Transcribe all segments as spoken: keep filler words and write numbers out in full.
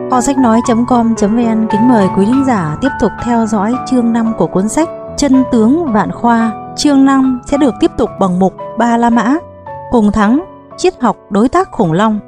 Kho sách nói.com.vn kính mời quý thính giả tiếp tục theo dõi chương năm của cuốn sách Chân tướng Vạn Khoa. Chương năm sẽ được tiếp tục bằng mục Ba La Mã, cùng thắng, triết học đối tác khủng long.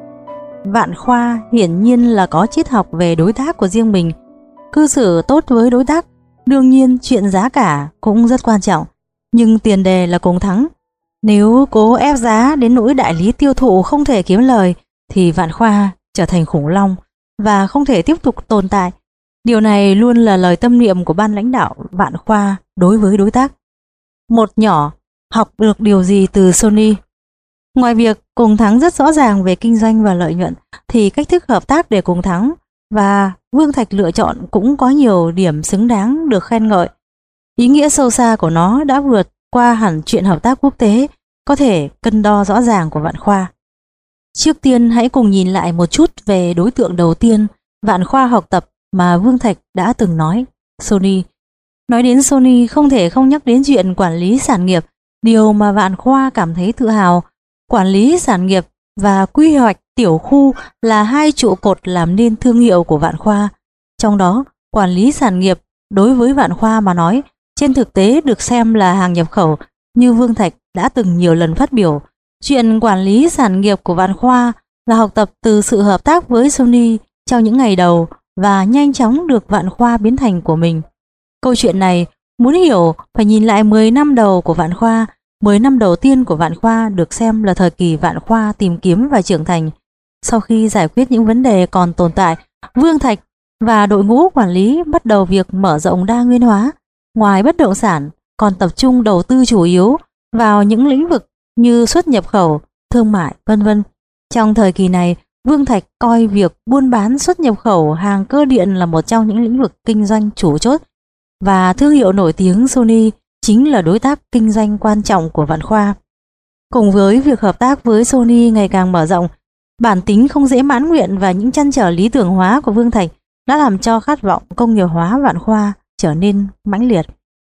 Vạn Khoa hiển nhiên là có triết học về đối tác của riêng mình. Cư xử tốt với đối tác, đương nhiên chuyện giá cả cũng rất quan trọng, nhưng tiền đề là cùng thắng. Nếu cố ép giá đến nỗi đại lý tiêu thụ không thể kiếm lời thì Vạn Khoa trở thành khủng long và không thể tiếp tục tồn tại. Điều này luôn là lời tâm niệm của ban lãnh đạo Vạn Khoa đối với đối tác. Một nhỏ học được điều gì từ Sony? Ngoài việc cùng thắng rất rõ ràng về kinh doanh và lợi nhuận, thì cách thức hợp tác để cùng thắng và Vương Thạch lựa chọn cũng có nhiều điểm xứng đáng được khen ngợi. Ý nghĩa sâu xa của nó đã vượt qua hẳn chuyện hợp tác quốc tế có thể cân đo rõ ràng của Vạn Khoa. Trước tiên hãy cùng nhìn lại một chút về đối tượng đầu tiên Vạn Khoa học tập mà Vương Thạch đã từng nói, Sony. Nói đến Sony không thể không nhắc đến chuyện quản lý sản nghiệp, điều mà Vạn Khoa cảm thấy tự hào. Quản lý sản nghiệp và quy hoạch tiểu khu là hai trụ cột làm nên thương hiệu của Vạn Khoa. Trong đó, quản lý sản nghiệp đối với Vạn Khoa mà nói, trên thực tế được xem là hàng nhập khẩu, như Vương Thạch đã từng nhiều lần phát biểu. Chuyện quản lý sản nghiệp của Vạn Khoa là học tập từ sự hợp tác với Sony trong những ngày đầu và nhanh chóng được Vạn Khoa biến thành của mình. Câu chuyện này muốn hiểu phải nhìn lại mười năm đầu của Vạn Khoa. mười năm đầu tiên của Vạn Khoa được xem là thời kỳ Vạn Khoa tìm kiếm và trưởng thành. Sau khi giải quyết những vấn đề còn tồn tại, Vương Thạch và đội ngũ quản lý bắt đầu việc mở rộng đa nguyên hóa. Ngoài bất động sản, còn tập trung đầu tư chủ yếu vào những lĩnh vực như xuất nhập khẩu, thương mại, vân vân. Trong thời kỳ này, Vương Thạch coi việc buôn bán xuất nhập khẩu hàng cơ điện là một trong những lĩnh vực kinh doanh chủ chốt, và thương hiệu nổi tiếng Sony chính là đối tác kinh doanh quan trọng của Vạn Khoa. Cùng với việc hợp tác với Sony ngày càng mở rộng, bản tính không dễ mãn nguyện và những trăn trở lý tưởng hóa của Vương Thạch đã làm cho khát vọng công nghiệp hóa Vạn Khoa trở nên mãnh liệt.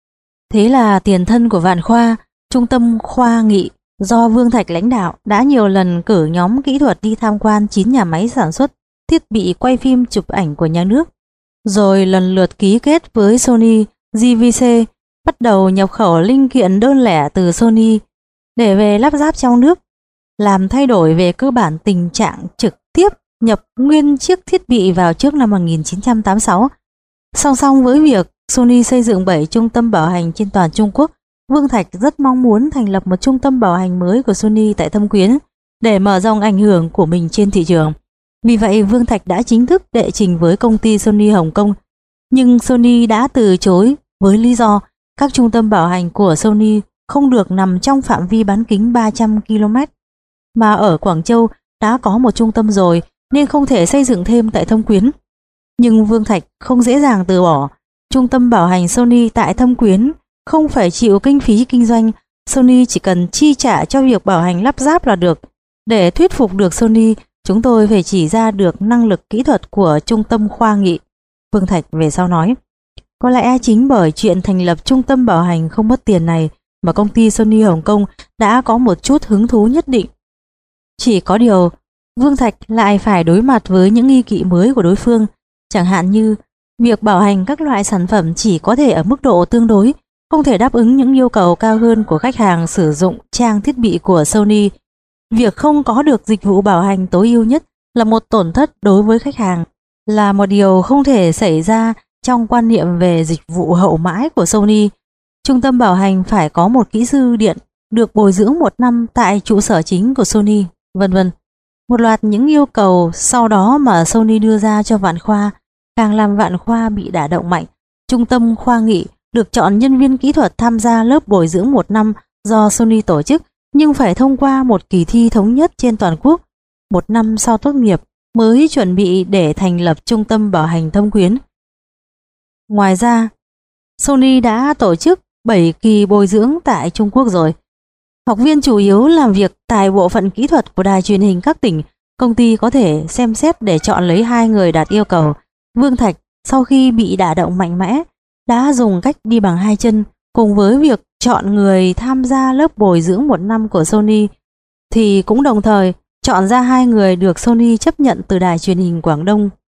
Thế là tiền thân của Vạn Khoa, Trung tâm Khoa Nghị do Vương Thạch lãnh đạo, đã nhiều lần cử nhóm kỹ thuật đi tham quan chín nhà máy sản xuất thiết bị quay phim chụp ảnh của nhà nước, rồi lần lượt ký kết với Sony, giê vê xê, bắt đầu nhập khẩu linh kiện đơn lẻ từ Sony để về lắp ráp trong nước, làm thay đổi về cơ bản tình trạng trực tiếp nhập nguyên chiếc thiết bị vào trước năm một nghìn chín trăm tám mươi sáu. Song song với việc Sony xây dựng bảy trung tâm bảo hành trên toàn Trung Quốc, Vương Thạch rất mong muốn thành lập một trung tâm bảo hành mới của Sony tại Thâm Quyến để mở rộng ảnh hưởng của mình trên thị trường. Vì vậy, Vương Thạch đã chính thức đệ trình với công ty Sony Hồng Kông, nhưng Sony đã từ chối với lý do các trung tâm bảo hành của Sony không được nằm trong phạm vi bán kính ba trăm ki lô mét, mà ở Quảng Châu đã có một trung tâm rồi nên không thể xây dựng thêm tại Thâm Quyến. Nhưng Vương Thạch không dễ dàng từ bỏ. Trung tâm bảo hành Sony tại Thâm Quyến không phải chịu kinh phí kinh doanh, Sony chỉ cần chi trả cho việc bảo hành lắp ráp là được. Để thuyết phục được Sony, chúng tôi phải chỉ ra được năng lực kỹ thuật của Trung tâm Khoa Nghị. Vương Thạch về sau nói, có lẽ chính bởi chuyện thành lập trung tâm bảo hành không mất tiền này mà công ty Sony Hồng Kông đã có một chút hứng thú nhất định. Chỉ có điều, Vương Thạch lại phải đối mặt với những nghi kỵ mới của đối phương, chẳng hạn như việc bảo hành các loại sản phẩm chỉ có thể ở mức độ tương đối, không thể đáp ứng những yêu cầu cao hơn của khách hàng sử dụng trang thiết bị của Sony. Việc không có được dịch vụ bảo hành tối ưu nhất là một tổn thất đối với khách hàng, là một điều không thể xảy ra trong quan niệm về dịch vụ hậu mãi của Sony. Trung tâm bảo hành phải có một kỹ sư điện được bồi dưỡng một năm tại trụ sở chính của Sony, vân vân. Một loạt những yêu cầu sau đó mà Sony đưa ra cho Vạn Khoa càng làm Vạn Khoa bị đả động mạnh. Trung tâm Khoa Nghị được chọn nhân viên kỹ thuật tham gia lớp bồi dưỡng một năm do Sony tổ chức, nhưng phải thông qua một kỳ thi thống nhất trên toàn quốc. Một năm sau tốt nghiệp mới chuẩn bị để thành lập trung tâm bảo hành Thâm Quyến. Ngoài ra, Sony đã tổ chức bảy kỳ bồi dưỡng tại Trung Quốc rồi. Học viên chủ yếu làm việc tại bộ phận kỹ thuật của đài truyền hình các tỉnh. Công ty có thể xem xét để chọn lấy hai người đạt yêu cầu. Vương Thạch sau khi bị đả động mạnh mẽ đã dùng cách đi bằng hai chân. Cùng với việc chọn người tham gia lớp bồi dưỡng một năm của Sony, thì cũng đồng thời chọn ra hai người được Sony chấp nhận từ đài truyền hình Quảng Đông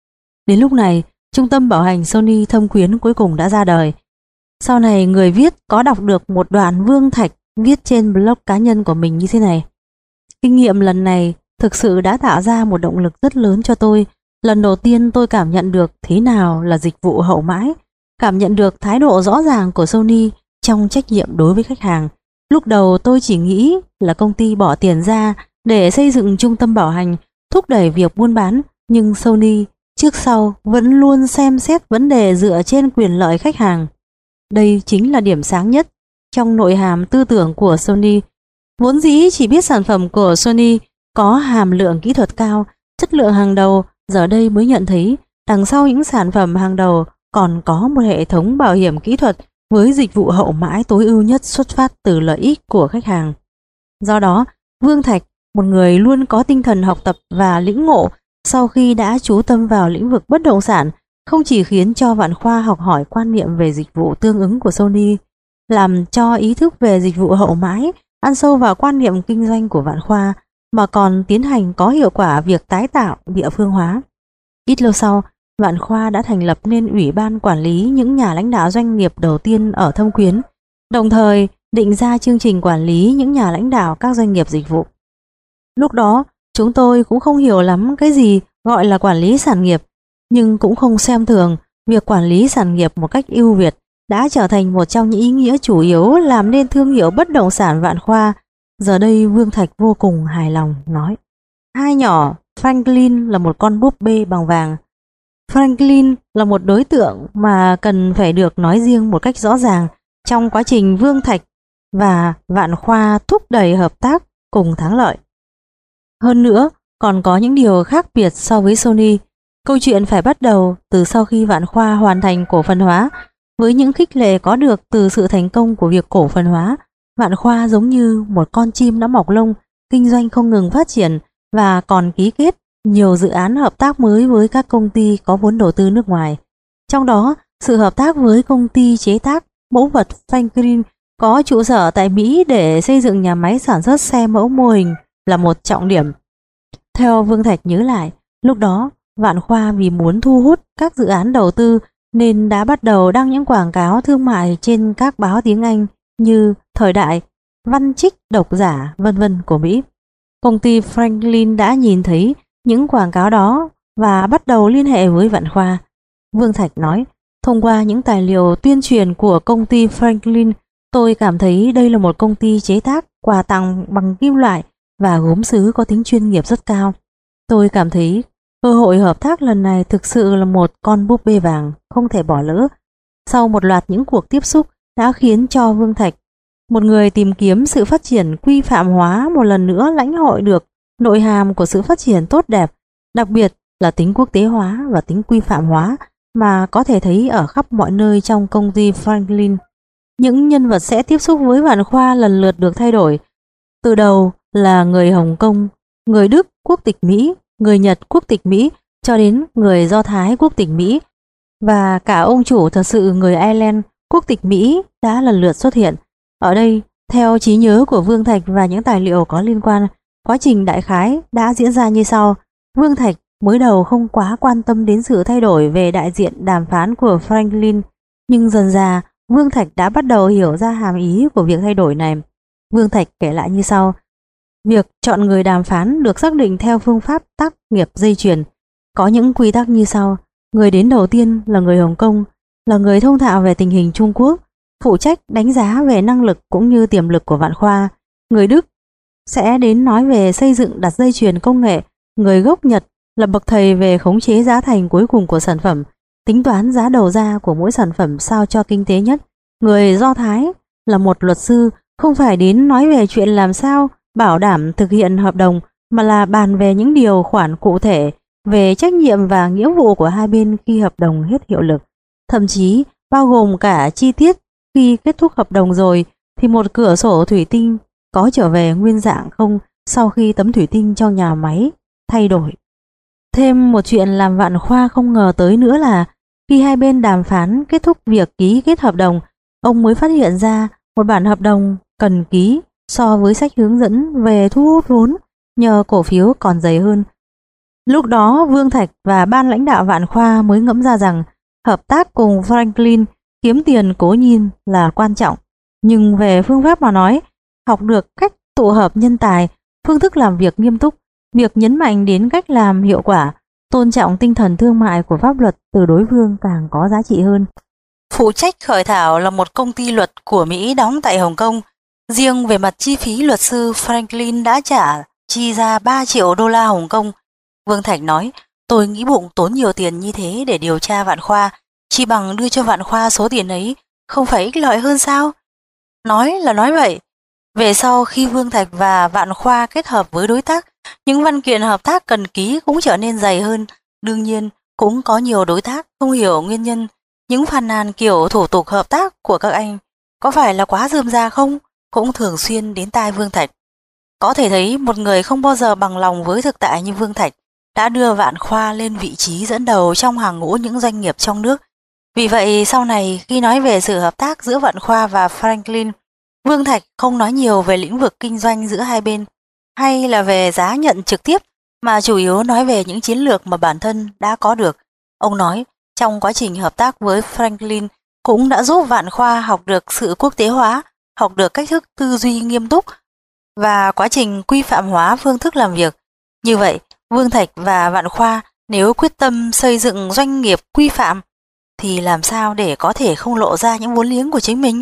Đến lúc này, trung tâm bảo hành Sony Thâm Quyến cuối cùng đã ra đời. Sau này người viết có đọc được một đoạn Vương Thạch viết trên blog cá nhân của mình như thế này: kinh nghiệm lần này thực sự đã tạo ra một động lực rất lớn cho tôi. Lần đầu tiên tôi cảm nhận được thế nào là dịch vụ hậu mãi, cảm nhận được thái độ rõ ràng của Sony trong trách nhiệm đối với khách hàng. Lúc đầu tôi chỉ nghĩ là công ty bỏ tiền ra để xây dựng trung tâm bảo hành, thúc đẩy việc buôn bán, nhưng Sony trước sau vẫn luôn xem xét vấn đề dựa trên quyền lợi khách hàng. Đây chính là điểm sáng nhất trong nội hàm tư tưởng của Sony. Vốn dĩ chỉ biết sản phẩm của Sony có hàm lượng kỹ thuật cao, chất lượng hàng đầu, giờ đây mới nhận thấy đằng sau những sản phẩm hàng đầu còn có một hệ thống bảo hiểm kỹ thuật với dịch vụ hậu mãi tối ưu nhất xuất phát từ lợi ích của khách hàng. Do đó, Vương Thạch, một người luôn có tinh thần học tập và lĩnh ngộ, sau khi đã chú tâm vào lĩnh vực bất động sản, không chỉ khiến cho Vạn Khoa học hỏi quan niệm về dịch vụ tương ứng của Sony, làm cho ý thức về dịch vụ hậu mãi ăn sâu vào quan niệm kinh doanh của Vạn Khoa, mà còn tiến hành có hiệu quả việc tái tạo địa phương hóa. Ít lâu sau, Vạn Khoa đã thành lập nên ủy ban quản lý những nhà lãnh đạo doanh nghiệp đầu tiên ở Thâm Quyến, đồng thời định ra chương trình quản lý những nhà lãnh đạo các doanh nghiệp dịch vụ. Lúc đó, chúng tôi cũng không hiểu lắm cái gì gọi là quản lý sản nghiệp, nhưng cũng không xem thường việc quản lý sản nghiệp một cách ưu việt đã trở thành một trong những ý nghĩa chủ yếu làm nên thương hiệu bất động sản Vạn Khoa. Giờ đây Vương Thạch vô cùng hài lòng nói: hai nhỏ, Franklin là một con búp bê bằng vàng. Franklin là một đối tượng mà cần phải được nói riêng một cách rõ ràng trong quá trình Vương Thạch và Vạn Khoa thúc đẩy hợp tác cùng thắng lợi. Hơn nữa, còn có những điều khác biệt so với Sony. Câu chuyện phải bắt đầu từ sau khi Vạn Khoa hoàn thành cổ phần hóa. Với những khích lệ có được từ sự thành công của việc cổ phần hóa, Vạn Khoa giống như một con chim đã mọc lông, kinh doanh không ngừng phát triển và còn ký kết nhiều dự án hợp tác mới với các công ty có vốn đầu tư nước ngoài. Trong đó, sự hợp tác với công ty chế tác mẫu vật Franklin có trụ sở tại Mỹ để xây dựng nhà máy sản xuất xe mẫu mô hình là một trọng điểm. Theo Vương Thạch nhớ lại, lúc đó Vạn Khoa vì muốn thu hút các dự án đầu tư nên đã bắt đầu đăng những quảng cáo thương mại trên các báo tiếng Anh như Thời Đại, Văn Trích, Độc Giả, vân vân của Mỹ. Công ty Franklin đã nhìn thấy những quảng cáo đó và bắt đầu liên hệ với Vạn Khoa. Vương Thạch nói: thông qua những tài liệu tuyên truyền của công ty Franklin, tôi cảm thấy đây là một công ty chế tác quà tặng bằng kim loại và gốm sứ có tính chuyên nghiệp rất cao. Tôi cảm thấy cơ hội hợp tác lần này thực sự là một con búp bê vàng không thể bỏ lỡ. Sau một loạt những cuộc tiếp xúc đã khiến cho Vương Thạch, một người tìm kiếm sự phát triển quy phạm hóa, một lần nữa lãnh hội được nội hàm của sự phát triển tốt đẹp, đặc biệt là tính quốc tế hóa và tính quy phạm hóa mà có thể thấy ở khắp mọi nơi trong công ty Franklin. Những nhân vật sẽ tiếp xúc với Vạn Khoa lần lượt được thay đổi. Từ đầu là người Hồng Kông, người Đức quốc tịch Mỹ, người Nhật quốc tịch Mỹ, cho đến người Do Thái quốc tịch Mỹ, và cả ông chủ thật sự người Ireland quốc tịch Mỹ đã lần lượt xuất hiện. Ở đây, theo trí nhớ của Vương Thạch và những tài liệu có liên quan, quá trình đại khái đã diễn ra như sau. Vương Thạch mới đầu không quá quan tâm đến sự thay đổi về đại diện đàm phán của Franklin, nhưng dần dà Vương Thạch đã bắt đầu hiểu ra hàm ý của việc thay đổi này. Vương Thạch kể lại như sau: việc chọn người đàm phán được xác định theo phương pháp tác nghiệp dây chuyền. Có những quy tắc như sau: người đến đầu tiên là người Hồng Kông, là người thông thạo về tình hình Trung Quốc, phụ trách đánh giá về năng lực cũng như tiềm lực của Vạn Khoa. Người Đức sẽ đến nói về xây dựng đặt dây chuyền công nghệ. Người gốc Nhật là bậc thầy về khống chế giá thành cuối cùng của sản phẩm, tính toán giá đầu ra của mỗi sản phẩm sao cho kinh tế nhất. Người Do Thái là một luật sư, không phải đến nói về chuyện làm sao bảo đảm thực hiện hợp đồng, mà là bàn về những điều khoản cụ thể về trách nhiệm và nghĩa vụ của hai bên khi hợp đồng hết hiệu lực, thậm chí bao gồm cả chi tiết khi kết thúc hợp đồng rồi thì một cửa sổ thủy tinh có trở về nguyên dạng không sau khi tấm thủy tinh trong nhà máy thay đổi. Thêm một chuyện làm Vạn Khoa không ngờ tới nữa là khi hai bên đàm phán kết thúc việc ký kết hợp đồng, ông mới phát hiện ra một bản hợp đồng cần ký so với sách hướng dẫn về thu hút vốn nhờ cổ phiếu còn dày hơn. Lúc đó Vương Thạch và ban lãnh đạo Vạn Khoa mới ngẫm ra rằng hợp tác cùng Franklin kiếm tiền cố nhiên là quan trọng, nhưng về phương pháp mà nói, học được cách tụ hợp nhân tài, phương thức làm việc nghiêm túc, việc nhấn mạnh đến cách làm hiệu quả, tôn trọng tinh thần thương mại của pháp luật từ đối phương càng có giá trị hơn. Phụ trách khởi thảo là một công ty luật của Mỹ đóng tại Hồng Kông. Riêng về mặt chi phí luật sư, Franklin đã trả chi ra ba triệu đô la Hồng Kông. Vương Thạch nói, tôi nghĩ bụng tốn nhiều tiền như thế để điều tra Vạn Khoa, chi bằng đưa cho Vạn Khoa số tiền ấy, không phải ích lợi hơn sao? Nói là nói vậy. Về sau khi Vương Thạch và Vạn Khoa kết hợp với đối tác, những văn kiện hợp tác cần ký cũng trở nên dày hơn. Đương nhiên, cũng có nhiều đối tác không hiểu nguyên nhân. Những phàn nàn kiểu thủ tục hợp tác của các anh có phải là quá rườm rà không? Cũng thường xuyên đến tai Vương Thạch. Có thể thấy một người không bao giờ bằng lòng với thực tại như Vương Thạch đã đưa Vạn Khoa lên vị trí dẫn đầu trong hàng ngũ những doanh nghiệp trong nước. Vì vậy sau này khi nói về sự hợp tác giữa Vạn Khoa và Franklin, Vương Thạch không nói nhiều về lĩnh vực kinh doanh giữa hai bên hay là về giá nhận trực tiếp, mà chủ yếu nói về những chiến lược mà bản thân đã có được. Ông nói trong quá trình hợp tác với Franklin cũng đã giúp Vạn Khoa học được sự quốc tế hóa, học được cách thức tư duy nghiêm túc và quá trình quy phạm hóa phương thức làm việc. Như vậy, Vương Thạch và Vạn Khoa nếu quyết tâm xây dựng doanh nghiệp quy phạm thì làm sao để có thể không lộ ra những vốn liếng của chính mình?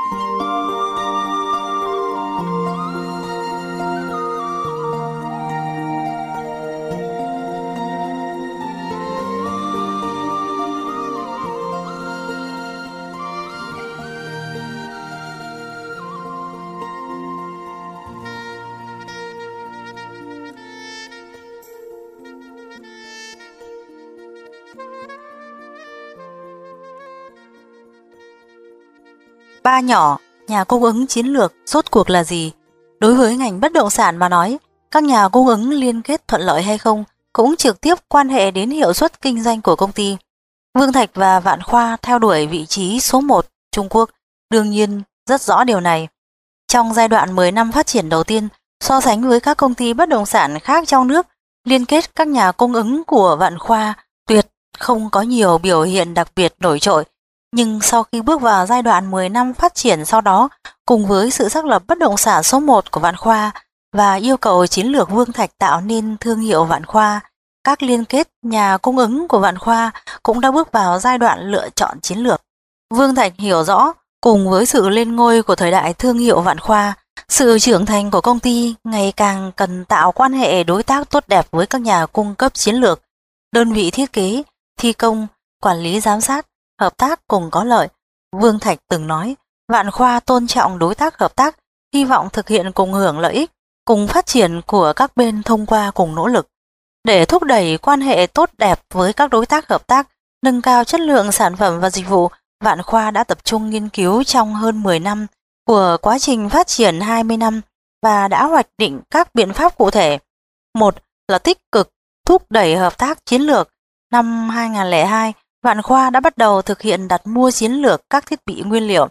Ba nhỏ, nhà cung ứng chiến lược rốt cuộc là gì? Đối với ngành bất động sản mà nói, các nhà cung ứng liên kết thuận lợi hay không cũng trực tiếp quan hệ đến hiệu suất kinh doanh của công ty. Vương Thạch và Vạn Khoa theo đuổi vị trí số một Trung Quốc, đương nhiên rất rõ điều này. Trong giai đoạn mười năm phát triển đầu tiên, so sánh với các công ty bất động sản khác trong nước, liên kết các nhà cung ứng của Vạn Khoa tuyệt không có nhiều biểu hiện đặc biệt nổi trội. Nhưng sau khi bước vào giai đoạn mười năm phát triển sau đó, cùng với sự xác lập bất động sản số một của Vạn Khoa và yêu cầu chiến lược Vương Thạch tạo nên thương hiệu Vạn Khoa, các liên kết nhà cung ứng của Vạn Khoa cũng đã bước vào giai đoạn lựa chọn chiến lược. Vương Thạch hiểu rõ, cùng với sự lên ngôi của thời đại thương hiệu Vạn Khoa, sự trưởng thành của công ty ngày càng cần tạo quan hệ đối tác tốt đẹp với các nhà cung cấp chiến lược, đơn vị thiết kế, thi công, quản lý giám sát, hợp tác cùng có lợi. Vương Thạch từng nói, Vạn Khoa tôn trọng đối tác hợp tác, hy vọng thực hiện cùng hưởng lợi ích, cùng phát triển của các bên thông qua cùng nỗ lực. Để thúc đẩy quan hệ tốt đẹp với các đối tác hợp tác, nâng cao chất lượng sản phẩm và dịch vụ, Vạn Khoa đã tập trung nghiên cứu trong hơn mười năm của quá trình phát triển hai mươi năm và đã hoạch định các biện pháp cụ thể. Một là tích cực thúc đẩy hợp tác chiến lược. Năm hai không không hai, Vạn Khoa đã bắt đầu thực hiện đặt mua chiến lược các thiết bị nguyên liệu.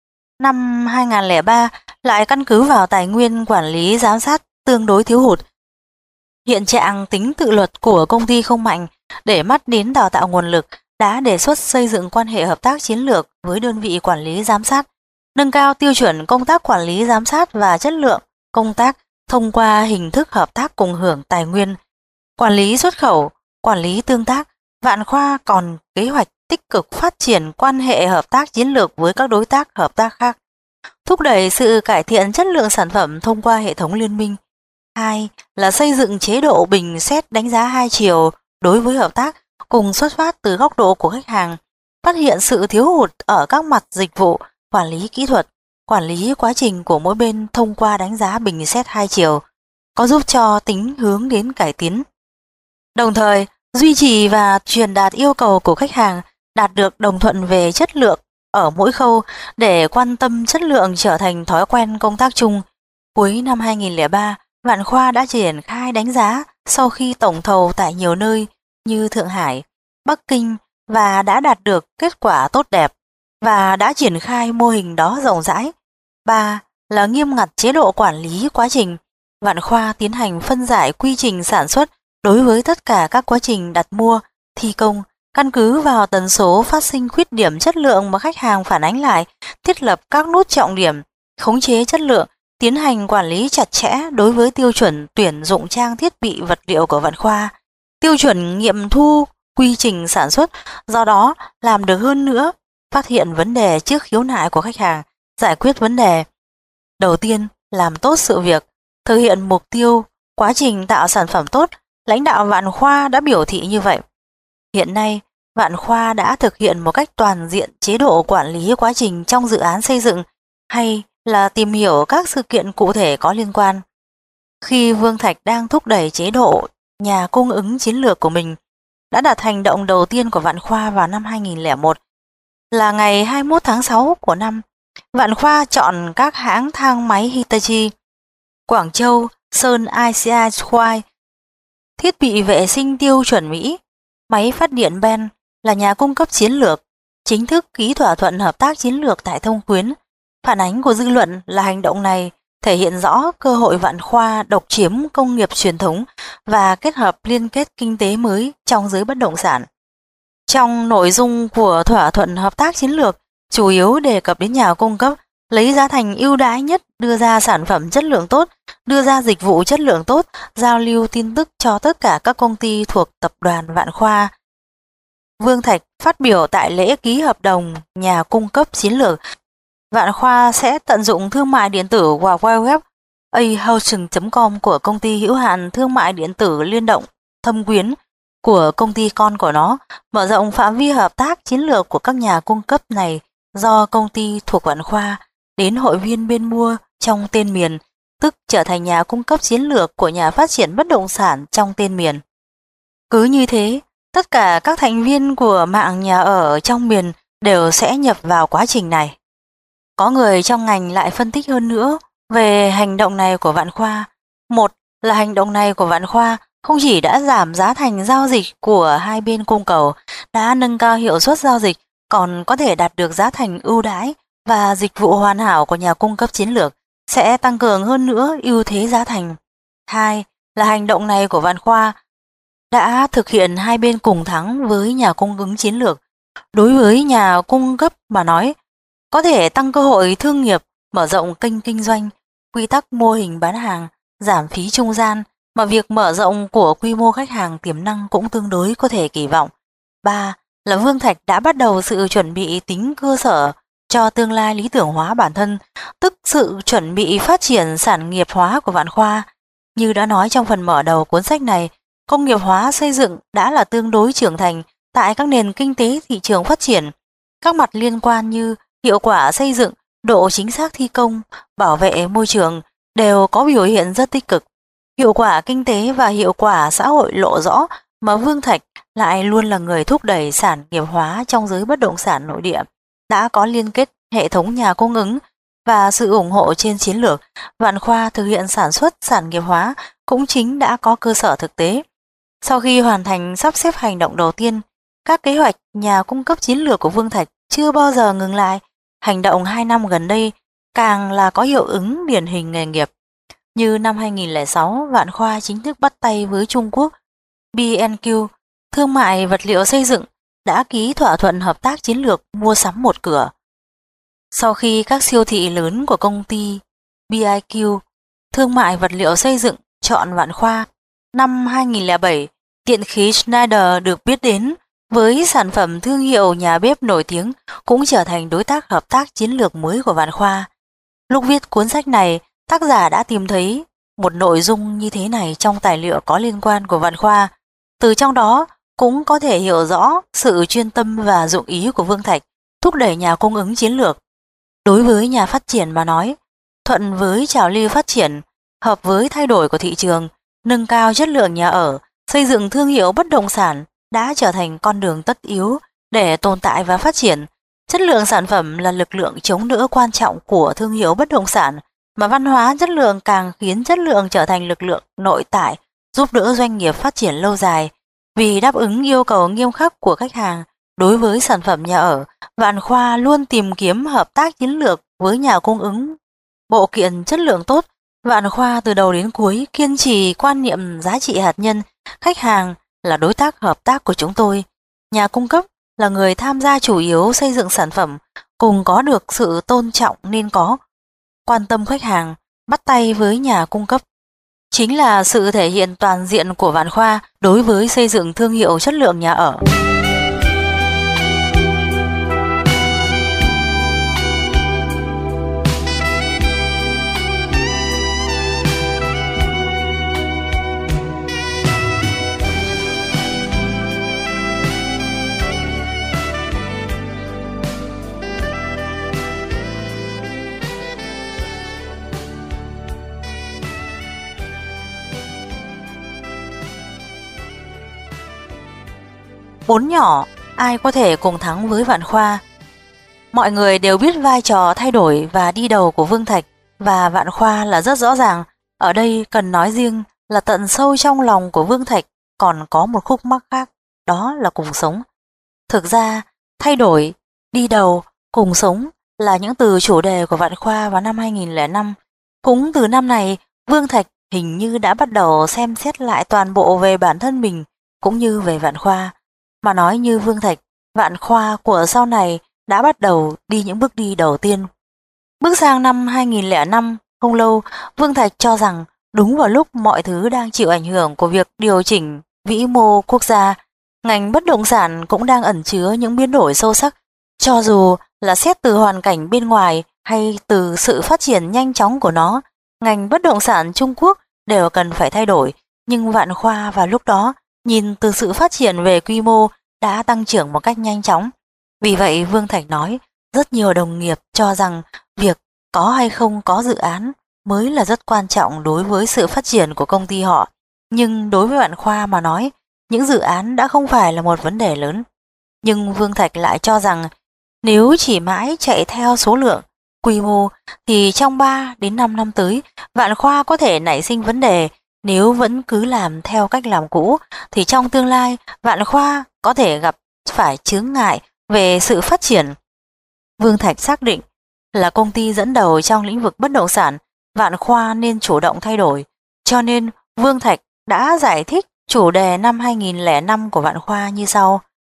Năm hai không không ba, lại căn cứ vào tài nguyên quản lý giám sát tương đối thiếu hụt. Hiện trạng tính tự luật của công ty không mạnh, để mắt đến đào tạo nguồn lực, đã đề xuất xây dựng quan hệ hợp tác chiến lược với đơn vị quản lý giám sát, nâng cao tiêu chuẩn công tác quản lý giám sát và chất lượng công tác thông qua hình thức hợp tác cùng hưởng tài nguyên, quản lý xuất khẩu, quản lý tương tác. Vạn Khoa còn kế hoạch tích cực phát triển quan hệ hợp tác chiến lược với các đối tác hợp tác khác, thúc đẩy sự cải thiện chất lượng sản phẩm thông qua hệ thống liên minh. Hai là xây dựng chế độ bình xét đánh giá hai chiều đối với hợp tác, cùng xuất phát từ góc độ của khách hàng, phát hiện sự thiếu hụt ở các mặt dịch vụ, quản lý kỹ thuật, quản lý quá trình của mỗi bên thông qua đánh giá bình xét hai chiều, có giúp cho tính hướng đến cải tiến. Đồng thời, duy trì và truyền đạt yêu cầu của khách hàng đạt được đồng thuận về chất lượng ở mỗi khâu, để quan tâm chất lượng trở thành thói quen công tác chung. Cuối năm hai không không ba, Vạn Khoa đã triển khai đánh giá sau khi tổng thầu tại nhiều nơi như Thượng Hải, Bắc Kinh và đã đạt được kết quả tốt đẹp và đã triển khai mô hình đó rộng rãi. Ba là nghiêm ngặt chế độ quản lý quá trình. Vạn Khoa tiến hành phân giải quy trình sản xuất Đối với tất cả các quá trình đặt mua, thi công, căn cứ vào tần số phát sinh khuyết điểm chất lượng mà khách hàng phản ánh lại, thiết lập các nút trọng điểm, khống chế chất lượng, tiến hành quản lý chặt chẽ đối với tiêu chuẩn tuyển dụng trang thiết bị vật liệu của Vạn Khoa, tiêu chuẩn nghiệm thu, quy trình sản xuất, do đó làm được hơn nữa, phát hiện vấn đề trước khiếu nại của khách hàng, giải quyết vấn đề. Đầu tiên, làm tốt sự việc, thực hiện mục tiêu, quá trình tạo sản phẩm tốt, lãnh đạo Vạn Khoa đã biểu thị như vậy. Hiện nay, Vạn Khoa đã thực hiện một cách toàn diện chế độ quản lý quá trình trong dự án xây dựng hay là tìm hiểu các sự kiện cụ thể có liên quan. Khi Vương Thạch đang thúc đẩy chế độ nhà cung ứng chiến lược của mình, đã đặt hành động đầu tiên của Vạn Khoa vào năm hai nghìn lẻ một, là ngày hai mươi mốt tháng sáu của năm. Vạn Khoa chọn các hãng thang máy Hitachi, Quảng Châu, Sơn i xê i Squire, thiết bị vệ sinh tiêu chuẩn Mỹ, máy phát điện Ben là nhà cung cấp chiến lược, chính thức ký thỏa thuận hợp tác chiến lược tại Thông Quyến. Phản ánh của dư luận là hành động này thể hiện rõ cơ hội Vạn Khoa độc chiếm công nghiệp truyền thống và kết hợp liên kết kinh tế mới trong giới bất động sản. Trong nội dung của thỏa thuận hợp tác chiến lược, chủ yếu đề cập đến nhà cung cấp lấy giá thành ưu đãi nhất, đưa ra sản phẩm chất lượng tốt, đưa ra dịch vụ chất lượng tốt, giao lưu tin tức cho tất cả các công ty thuộc tập đoàn Vạn Khoa. Vương Thạch phát biểu tại lễ ký hợp đồng nhà cung cấp chiến lược. Vạn Khoa sẽ tận dụng thương mại điện tử và web a housing chấm com của công ty hữu hạn thương mại điện tử Liên Động Thâm Quyến của công ty con của nó, mở rộng phạm vi hợp tác chiến lược của các nhà cung cấp này do công ty thuộc Vạn Khoa đến hội viên bên mua trong tên miền, tức trở thành nhà cung cấp chiến lược của nhà phát triển bất động sản trong tên miền. Cứ như thế, tất cả các thành viên của mạng nhà ở trong miền đều sẽ nhập vào quá trình này. Có người trong ngành lại phân tích hơn nữa về hành động này của Vạn Khoa. Một là hành động này của Vạn Khoa không chỉ đã giảm giá thành giao dịch của hai bên cung cầu, đã nâng cao hiệu suất giao dịch, còn có thể đạt được giá thành ưu đãi và dịch vụ hoàn hảo của nhà cung cấp chiến lược, sẽ tăng cường hơn nữa ưu thế giá thành. Hai là hành động này của Vạn Khoa đã thực hiện hai bên cùng thắng với nhà cung ứng chiến lược. Đối với nhà cung cấp mà nói, có thể tăng cơ hội thương nghiệp, mở rộng kênh kinh doanh, quy tắc mô hình bán hàng, giảm phí trung gian, mà việc mở rộng của quy mô khách hàng tiềm năng cũng tương đối có thể kỳ vọng. Ba là Vương Thạch đã bắt đầu sự chuẩn bị tính cơ sở cho tương lai lý tưởng hóa bản thân, tức sự chuẩn bị phát triển sản nghiệp hóa của Vạn Khoa. Như đã nói trong phần mở đầu cuốn sách này, công nghiệp hóa xây dựng đã là tương đối trưởng thành tại các nền kinh tế thị trường phát triển. Các mặt liên quan như hiệu quả xây dựng, độ chính xác thi công, bảo vệ môi trường đều có biểu hiện rất tích cực. Hiệu quả kinh tế và hiệu quả xã hội lộ rõ, mà Vương Thạch lại luôn là người thúc đẩy sản nghiệp hóa trong giới bất động sản nội địa. Đã có liên kết hệ thống nhà cung ứng và sự ủng hộ trên chiến lược, Vạn Khoa thực hiện sản xuất sản nghiệp hóa cũng chính đã có cơ sở thực tế. Sau khi hoàn thành sắp xếp hành động đầu tiên, các kế hoạch nhà cung cấp chiến lược của Vương Thạch chưa bao giờ ngừng lại. Hành động hai năm gần đây càng là có hiệu ứng điển hình nghề nghiệp. Như năm hai nghìn lẻ sáu, Vạn Khoa chính thức bắt tay với Trung Quốc. bê en quy, thương mại vật liệu xây dựng, đã ký thỏa thuận hợp tác chiến lược mua sắm một cửa. Sau khi các siêu thị lớn của công ty bê i quy, thương mại vật liệu xây dựng, chọn Vạn Khoa, năm hai nghìn lẻ bảy, điện khí Schneider được biết đến với sản phẩm thương hiệu nhà bếp nổi tiếng cũng trở thành đối tác hợp tác chiến lược mới của Vạn Khoa. Lúc viết cuốn sách này, tác giả đã tìm thấy một nội dung như thế này trong tài liệu có liên quan của Vạn Khoa. Từ trong đó cũng có thể hiểu rõ sự chuyên tâm và dụng ý của Vương Thạch thúc đẩy nhà cung ứng chiến lược. Đối với nhà phát triển mà nói, thuận với trào lưu phát triển, hợp với thay đổi của thị trường, nâng cao chất lượng nhà ở, xây dựng thương hiệu bất động sản đã trở thành con đường tất yếu để tồn tại và phát triển. Chất lượng sản phẩm là lực lượng chống đỡ quan trọng của thương hiệu bất động sản, mà văn hóa chất lượng càng khiến chất lượng trở thành lực lượng nội tại giúp đỡ doanh nghiệp phát triển lâu dài. Vì đáp ứng yêu cầu nghiêm khắc của khách hàng đối với sản phẩm nhà ở, Vạn Khoa luôn tìm kiếm hợp tác chiến lược với nhà cung ứng bộ kiện chất lượng tốt. Vạn Khoa từ đầu đến cuối kiên trì quan niệm giá trị hạt nhân, khách hàng là đối tác hợp tác của chúng tôi. Nhà cung cấp là người tham gia chủ yếu xây dựng sản phẩm, cùng có được sự tôn trọng nên có. Quan tâm khách hàng, bắt tay với nhà cung cấp chính là sự thể hiện toàn diện của Vạn Khoa đối với xây dựng thương hiệu chất lượng nhà ở. Bốn nhỏ, ai có thể cùng thắng với Vạn Khoa? Mọi người đều biết vai trò thay đổi và đi đầu của Vương Thạch và Vạn Khoa là rất rõ ràng. Ở đây cần nói riêng là tận sâu trong lòng của Vương Thạch còn có một khúc mắc khác, đó là cùng sống. Thực ra, thay đổi, đi đầu, cùng sống là những từ chủ đề của Vạn Khoa vào năm hai nghìn lẻ năm. Cũng từ năm này, Vương Thạch hình như đã bắt đầu xem xét lại toàn bộ về bản thân mình cũng như về Vạn Khoa. Mà nói như Vương Thạch, Vạn Khoa của sau này đã bắt đầu đi những bước đi đầu tiên. Bước sang năm hai nghìn lẻ năm, không lâu, Vương Thạch cho rằng đúng vào lúc mọi thứ đang chịu ảnh hưởng của việc điều chỉnh vĩ mô quốc gia, ngành bất động sản cũng đang ẩn chứa những biến đổi sâu sắc. Cho dù là xét từ hoàn cảnh bên ngoài hay từ sự phát triển nhanh chóng của nó, ngành bất động sản Trung Quốc đều cần phải thay đổi, nhưng Vạn Khoa vào lúc đó nhìn từ sự phát triển về quy mô đã tăng trưởng một cách nhanh chóng. Vì vậy Vương Thạch nói, rất nhiều đồng nghiệp cho rằng việc có hay không có dự án mới là rất quan trọng đối với sự phát triển của công ty họ. Nhưng đối với Vạn Khoa mà nói, những dự án đã không phải là một vấn đề lớn. Nhưng Vương Thạch lại cho rằng nếu chỉ mãi chạy theo số lượng, quy mô thì trong ba đến năm năm tới, Vạn Khoa có thể nảy sinh vấn đề. Nếu vẫn cứ làm theo cách làm cũ thì trong tương lai Vạn Khoa có thể gặp phải chướng ngại về sự phát triển. Vương Thạch xác định là công ty dẫn đầu trong lĩnh vực bất động sản, Vạn Khoa nên chủ động thay đổi. Cho nên Vương Thạch đã giải thích chủ đề năm hai nghìn lẻ năm của Vạn Khoa như sau.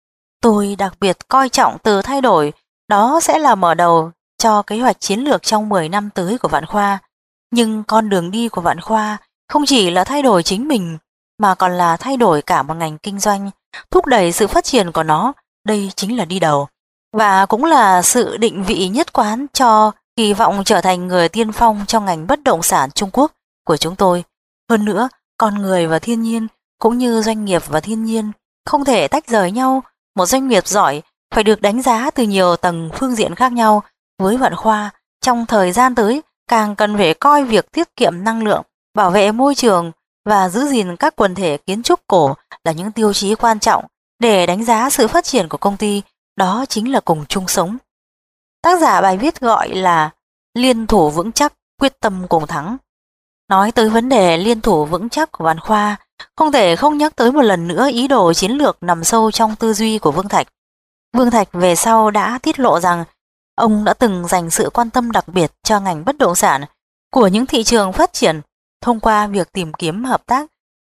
Tôi đặc biệt coi trọng từ thay đổi, đó sẽ là mở đầu cho kế hoạch chiến lược trong mười năm tới của Vạn Khoa. Nhưng con đường đi của Vạn Khoa không chỉ là thay đổi chính mình, mà còn là thay đổi cả một ngành kinh doanh, thúc đẩy sự phát triển của nó, đây chính là đi đầu. Và cũng là sự định vị nhất quán cho kỳ vọng trở thành người tiên phong trong ngành bất động sản Trung Quốc của chúng tôi. Hơn nữa, con người và thiên nhiên, cũng như doanh nghiệp và thiên nhiên, không thể tách rời nhau. Một doanh nghiệp giỏi phải được đánh giá từ nhiều tầng phương diện khác nhau. Với Vạn Khoa, trong thời gian tới, càng cần phải coi việc tiết kiệm năng lượng, bảo vệ môi trường và giữ gìn các quần thể kiến trúc cổ là những tiêu chí quan trọng để đánh giá sự phát triển của công ty, đó chính là cùng chung sống. Tác giả bài viết gọi là Liên thủ vững chắc, quyết tâm cùng thắng. Nói tới vấn đề liên thủ vững chắc của Vạn Khoa, không thể không nhắc tới một lần nữa ý đồ chiến lược nằm sâu trong tư duy của Vương Thạch. Vương Thạch về sau đã tiết lộ rằng ông đã từng dành sự quan tâm đặc biệt cho ngành bất động sản của những thị trường phát triển thông qua việc tìm kiếm hợp tác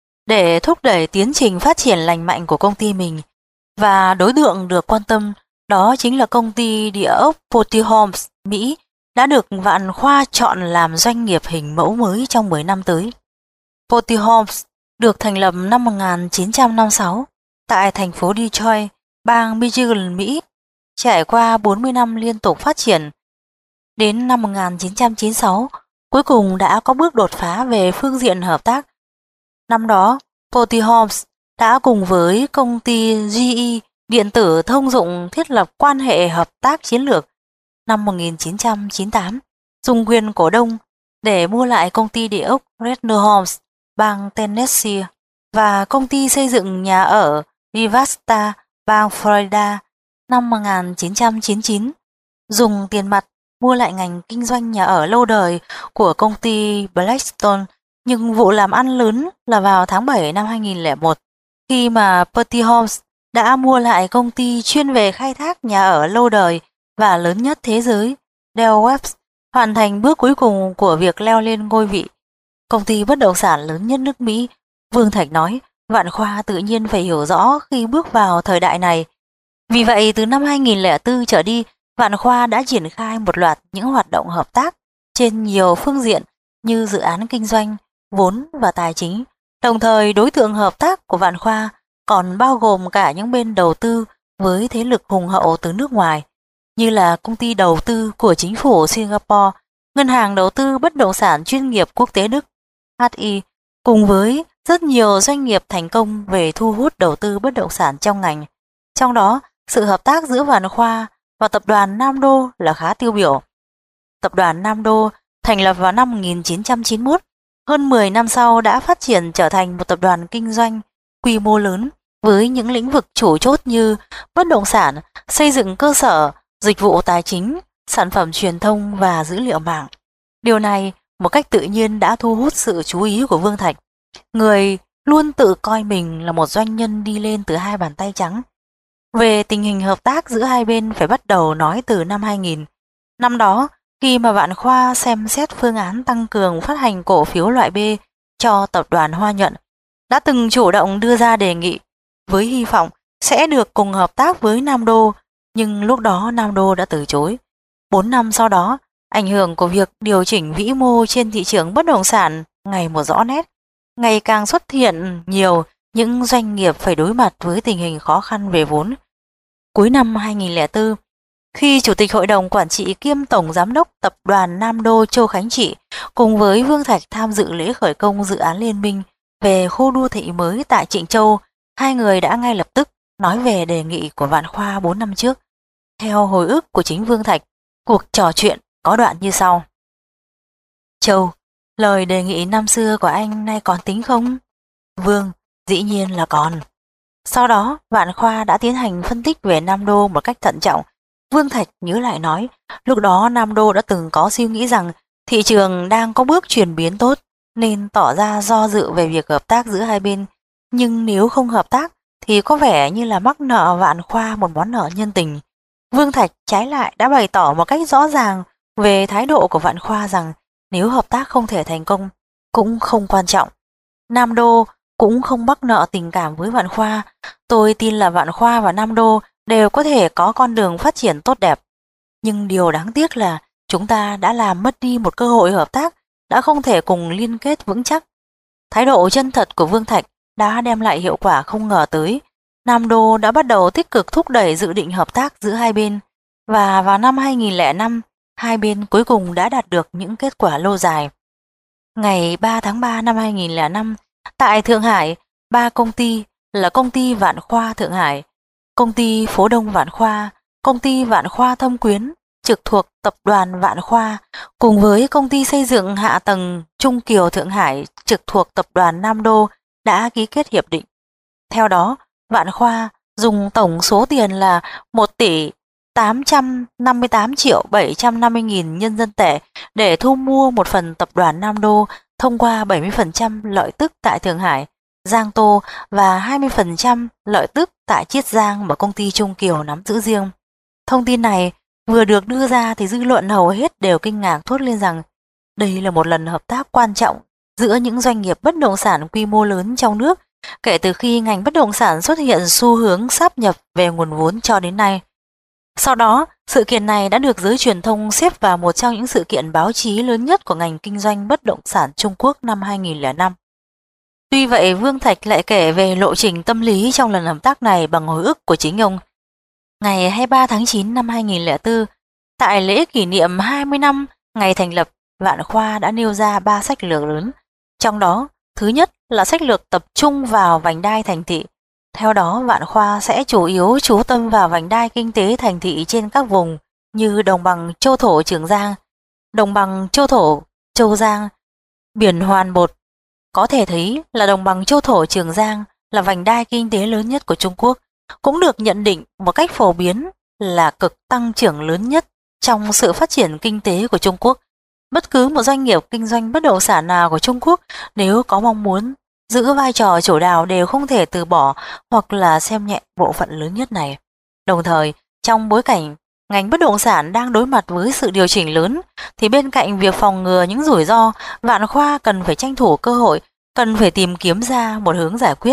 để thúc đẩy tiến trình phát triển lành mạnh của công ty mình. Và đối tượng được quan tâm đó chính là công ty địa ốc Forty Homes, Mỹ, đã được Vạn Khoa chọn làm doanh nghiệp hình mẫu mới trong mười năm tới. Forty Homes được thành lập năm một nghìn chín trăm năm mươi sáu tại thành phố Detroit, bang Michigan, Mỹ, trải qua bốn mươi năm liên tục phát triển. Đến năm một nghìn chín trăm chín mươi sáu, cuối cùng đã có bước đột phá về phương diện hợp tác. Năm đó, Forty Homes đã cùng với công ty giê e điện tử thông dụng thiết lập quan hệ hợp tác chiến lược. Năm một nghìn chín trăm chín mươi tám, dùng quyền cổ đông để mua lại công ty địa ốc Redner Homes, bang Tennessee, và công ty xây dựng nhà ở Rivasta, bang Florida. Năm một nghìn chín trăm chín mươi chín, dùng tiền mặt mua lại ngành kinh doanh nhà ở lâu đời của công ty Blackstone, nhưng vụ làm ăn lớn là vào tháng bảy năm hai nghìn lẻ một, khi mà Forty Homes đã mua lại công ty chuyên về khai thác nhà ở lâu đời và lớn nhất thế giới, Del Webb, hoàn thành bước cuối cùng của việc leo lên ngôi vị công ty bất động sản lớn nhất nước Mỹ. Vương Thạch nói, Vạn Khoa tự nhiên phải hiểu rõ khi bước vào thời đại này. Vì vậy, từ năm hai không không bốn trở đi, Vạn Khoa đã triển khai một loạt những hoạt động hợp tác trên nhiều phương diện như dự án kinh doanh, vốn và tài chính. Đồng thời, đối tượng hợp tác của Vạn Khoa còn bao gồm cả những bên đầu tư với thế lực hùng hậu từ nước ngoài, như là công ty đầu tư của chính phủ Singapore, ngân hàng đầu tư bất động sản chuyên nghiệp quốc tế Đức, hát i, cùng với rất nhiều doanh nghiệp thành công về thu hút đầu tư bất động sản trong ngành. Trong đó, sự hợp tác giữa Vạn Khoa và tập đoàn Nam Đô là khá tiêu biểu. Tập đoàn Nam Đô thành lập vào năm một nghìn chín trăm chín mươi mốt, hơn mười năm sau đã phát triển trở thành một tập đoàn kinh doanh quy mô lớn với những lĩnh vực chủ chốt như bất động sản, xây dựng cơ sở, dịch vụ tài chính, sản phẩm truyền thông và dữ liệu mạng. Điều này một cách tự nhiên đã thu hút sự chú ý của Vương Thạch, người luôn tự coi mình là một doanh nhân đi lên từ hai bàn tay trắng. Về tình hình hợp tác giữa hai bên phải bắt đầu nói từ năm hai nghìn. Năm đó, khi mà Vạn Khoa xem xét phương án tăng cường phát hành cổ phiếu loại B cho tập đoàn Hoa Nhuận, đã từng chủ động đưa ra đề nghị với hy vọng sẽ được cùng hợp tác với Nam Đô, nhưng lúc đó Nam Đô đã từ chối. Bốn năm sau đó, ảnh hưởng của việc điều chỉnh vĩ mô trên thị trường bất động sản ngày một rõ nét, ngày càng xuất hiện nhiều những doanh nghiệp phải đối mặt với tình hình khó khăn về vốn. Cuối năm hai nghìn không trăm lẻ bốn, khi Chủ tịch Hội đồng Quản trị kiêm Tổng Giám đốc Tập đoàn Nam Đô Châu Khánh Trị cùng với Vương Thạch tham dự lễ khởi công dự án liên minh về khu đô thị mới tại Trịnh Châu, hai người đã ngay lập tức nói về đề nghị của Vạn Khoa bốn năm trước. Theo hồi ức của chính Vương Thạch, cuộc trò chuyện có đoạn như sau. Châu, lời đề nghị năm xưa của anh nay còn tính không? Vương, dĩ nhiên là còn. Sau đó, Vạn Khoa đã tiến hành phân tích về Nam Đô một cách thận trọng. Vương Thạch nhớ lại nói, lúc đó Nam Đô đã từng có suy nghĩ rằng thị trường đang có bước chuyển biến tốt, nên tỏ ra do dự về việc hợp tác giữa hai bên. Nhưng nếu không hợp tác, thì có vẻ như là mắc nợ Vạn Khoa một món nợ nhân tình. Vương Thạch trái lại đã bày tỏ một cách rõ ràng về thái độ của Vạn Khoa rằng nếu hợp tác không thể thành công, cũng không quan trọng. Nam Đô cũng không mắc nợ tình cảm với Vạn Khoa. Tôi tin là Vạn Khoa và Nam Đô đều có thể có con đường phát triển tốt đẹp. Nhưng điều đáng tiếc là chúng ta đã làm mất đi một cơ hội hợp tác, đã không thể cùng liên kết vững chắc. Thái độ chân thật của Vương Thạch đã đem lại hiệu quả không ngờ tới. Nam Đô đã bắt đầu tích cực thúc đẩy dự định hợp tác giữa hai bên, và vào năm hai nghìn không trăm lẻ năm, hai bên cuối cùng đã đạt được những kết quả lâu dài. Ngày ba tháng ba năm hai nghìn không trăm lẻ năm, tại Thượng Hải, ba công ty là công ty Vạn Khoa Thượng Hải, công ty Phố Đông Vạn Khoa, công ty Vạn Khoa Thâm Quyến trực thuộc tập đoàn Vạn Khoa cùng với công ty xây dựng hạ tầng Trung Kiều Thượng Hải trực thuộc tập đoàn Nam Đô đã ký kết hiệp định. Theo đó, Vạn Khoa dùng tổng số tiền là một tỷ tám trăm năm mươi tám triệu bảy trăm năm mươi nghìn nhân dân tệ để thu mua một phần tập đoàn Nam Đô thông qua bảy mươi phần trăm lợi tức tại Thượng Hải, Giang Tô và hai mươi phần trăm lợi tức tại Chiết Giang mà công ty Trung Kiều nắm giữ riêng. Thông tin này vừa được đưa ra thì dư luận hầu hết đều kinh ngạc thốt lên rằng đây là một lần hợp tác quan trọng giữa những doanh nghiệp bất động sản quy mô lớn trong nước kể từ khi ngành bất động sản xuất hiện xu hướng sáp nhập về nguồn vốn cho đến nay. Sau đó, sự kiện này đã được giới truyền thông xếp vào một trong những sự kiện báo chí lớn nhất của ngành kinh doanh bất động sản Trung Quốc năm hai nghìn không trăm lẻ năm. Tuy vậy, Vương Thạch lại kể về lộ trình tâm lý trong lần hợp tác này bằng hồi ức của chính ông. Ngày hai mươi ba tháng chín năm hai nghìn không trăm lẻ bốn, tại lễ kỷ niệm hai mươi năm ngày thành lập, Vạn Khoa đã nêu ra ba sách lược lớn. Trong đó, thứ nhất là sách lược tập trung vào vành đai thành thị. Theo đó, Vạn Khoa sẽ chủ yếu chú tâm vào vành đai kinh tế thành thị trên các vùng như đồng bằng Châu Thổ Trường Giang, đồng bằng Châu Thổ Châu Giang, biển Hoàn Bột. Có thể thấy là đồng bằng Châu Thổ Trường Giang là vành đai kinh tế lớn nhất của Trung Quốc, cũng được nhận định một cách phổ biến là cực tăng trưởng lớn nhất trong sự phát triển kinh tế của Trung Quốc. Bất cứ một doanh nghiệp kinh doanh bất động sản nào của Trung Quốc nếu có mong muốn giữ vai trò chủ đạo đều không thể từ bỏ hoặc là xem nhẹ bộ phận lớn nhất này. Đồng thời, trong bối cảnh ngành bất động sản đang đối mặt với sự điều chỉnh lớn, thì bên cạnh việc phòng ngừa những rủi ro, Vạn Khoa cần phải tranh thủ cơ hội, cần phải tìm kiếm ra một hướng giải quyết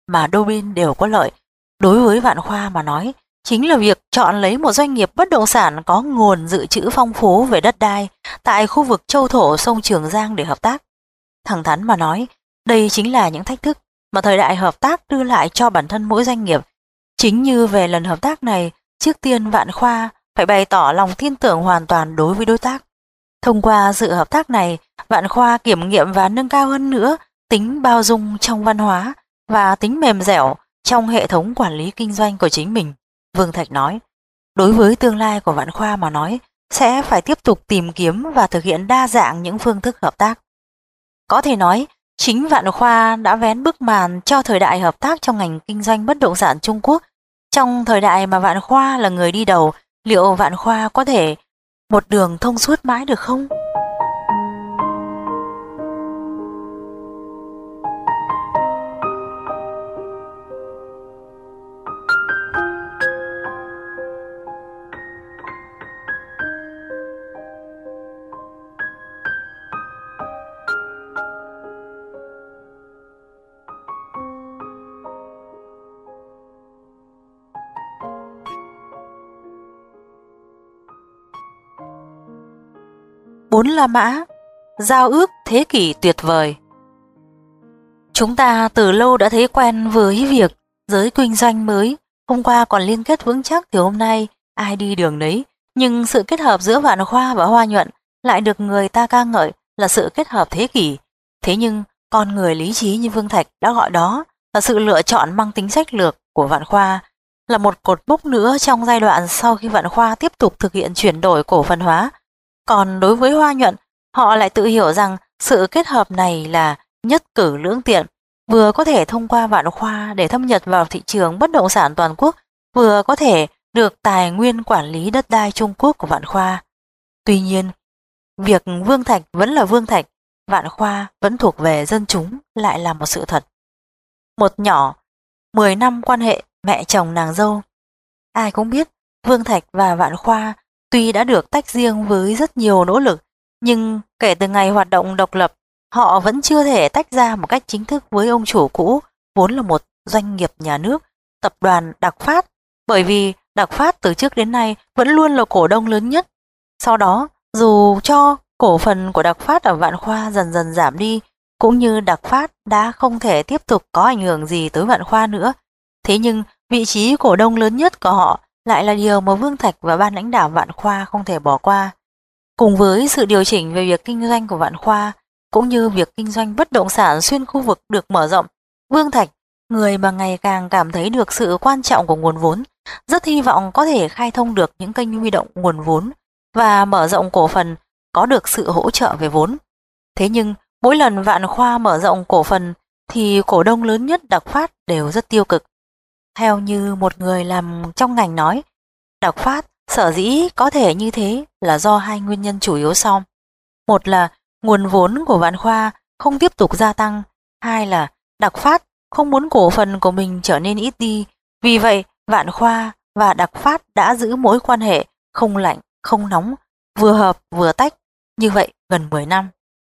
mà đôi bên đều có lợi. Đối với Vạn Khoa mà nói, chính là việc chọn lấy một doanh nghiệp bất động sản có nguồn dự trữ phong phú về đất đai tại khu vực châu thổ sông Trường Giang để hợp tác. Thẳng thắn mà nói, đây chính là những thách thức mà thời đại hợp tác đưa lại cho bản thân mỗi doanh nghiệp. Chính như về lần hợp tác này, trước tiên Vạn Khoa phải bày tỏ lòng tin tưởng hoàn toàn đối với đối tác. Thông qua sự hợp tác này, Vạn Khoa kiểm nghiệm và nâng cao hơn nữa tính bao dung trong văn hóa và tính mềm dẻo trong hệ thống quản lý kinh doanh của chính mình. Vương Thạch nói, đối với tương lai của Vạn Khoa mà nói, sẽ phải tiếp tục tìm kiếm và thực hiện đa dạng những phương thức hợp tác. Có thể nói, chính Vạn Khoa đã vén bức màn cho thời đại hợp tác trong ngành kinh doanh bất động sản Trung Quốc. Trong thời đại mà Vạn Khoa là người đi đầu, liệu Vạn Khoa có thể một đường thông suốt mãi được không? Bốn La Mã, giao ước thế kỷ tuyệt vời. Chúng ta từ lâu đã thấy quen với việc giới kinh doanh mới, hôm qua còn liên kết vững chắc thì hôm nay ai đi đường nấy, nhưng sự kết hợp giữa Vạn Khoa và Hoa Nhuận lại được người ta ca ngợi là sự kết hợp thế kỷ. Thế nhưng con người lý trí như Vương Thạch đã gọi đó là sự lựa chọn mang tính sách lược của Vạn Khoa, là một cột mốc nữa trong giai đoạn sau khi Vạn Khoa tiếp tục thực hiện chuyển đổi cổ phần hóa. Còn đối với Hoa Nhuận, họ lại tự hiểu rằng sự kết hợp này là nhất cử lưỡng tiện, vừa có thể thông qua Vạn Khoa để thâm nhập vào thị trường bất động sản toàn quốc, vừa có thể được tài nguyên quản lý đất đai Trung Quốc của Vạn Khoa. Tuy nhiên, việc Vương Thạch vẫn là Vương Thạch, Vạn Khoa vẫn thuộc về dân chúng lại là một sự thật. Một nhỏ, mười năm quan hệ mẹ chồng nàng dâu. Ai cũng biết Vương Thạch và Vạn Khoa tuy đã được tách riêng với rất nhiều nỗ lực, nhưng kể từ ngày hoạt động độc lập, họ vẫn chưa thể tách ra một cách chính thức với ông chủ cũ, vốn là một doanh nghiệp nhà nước, tập đoàn Đạc Phát, bởi vì Đạc Phát từ trước đến nay vẫn luôn là cổ đông lớn nhất. Sau đó, dù cho cổ phần của Đạc Phát ở Vạn Khoa dần dần giảm đi, cũng như Đạc Phát đã không thể tiếp tục có ảnh hưởng gì tới Vạn Khoa nữa, thế nhưng vị trí cổ đông lớn nhất của họ lại là điều mà Vương Thạch và ban lãnh đạo Vạn Khoa không thể bỏ qua. Cùng với sự điều chỉnh về việc kinh doanh của Vạn Khoa, cũng như việc kinh doanh bất động sản xuyên khu vực được mở rộng, Vương Thạch, người mà ngày càng cảm thấy được sự quan trọng của nguồn vốn, rất hy vọng có thể khai thông được những kênh huy động nguồn vốn và mở rộng cổ phần, có được sự hỗ trợ về vốn. Thế nhưng, mỗi lần Vạn Khoa mở rộng cổ phần thì cổ đông lớn nhất Đạc Phát đều rất tiêu cực. Theo như một người làm trong ngành nói, Đạc Phát sở dĩ có thể như thế là do hai nguyên nhân chủ yếu sau. Một là nguồn vốn của Vạn Khoa không tiếp tục gia tăng, hai là Đạc Phát không muốn cổ phần của mình trở nên ít đi, vì vậy Vạn Khoa và Đạc Phát đã giữ mối quan hệ không lạnh, không nóng, vừa hợp vừa tách, như vậy gần mười năm.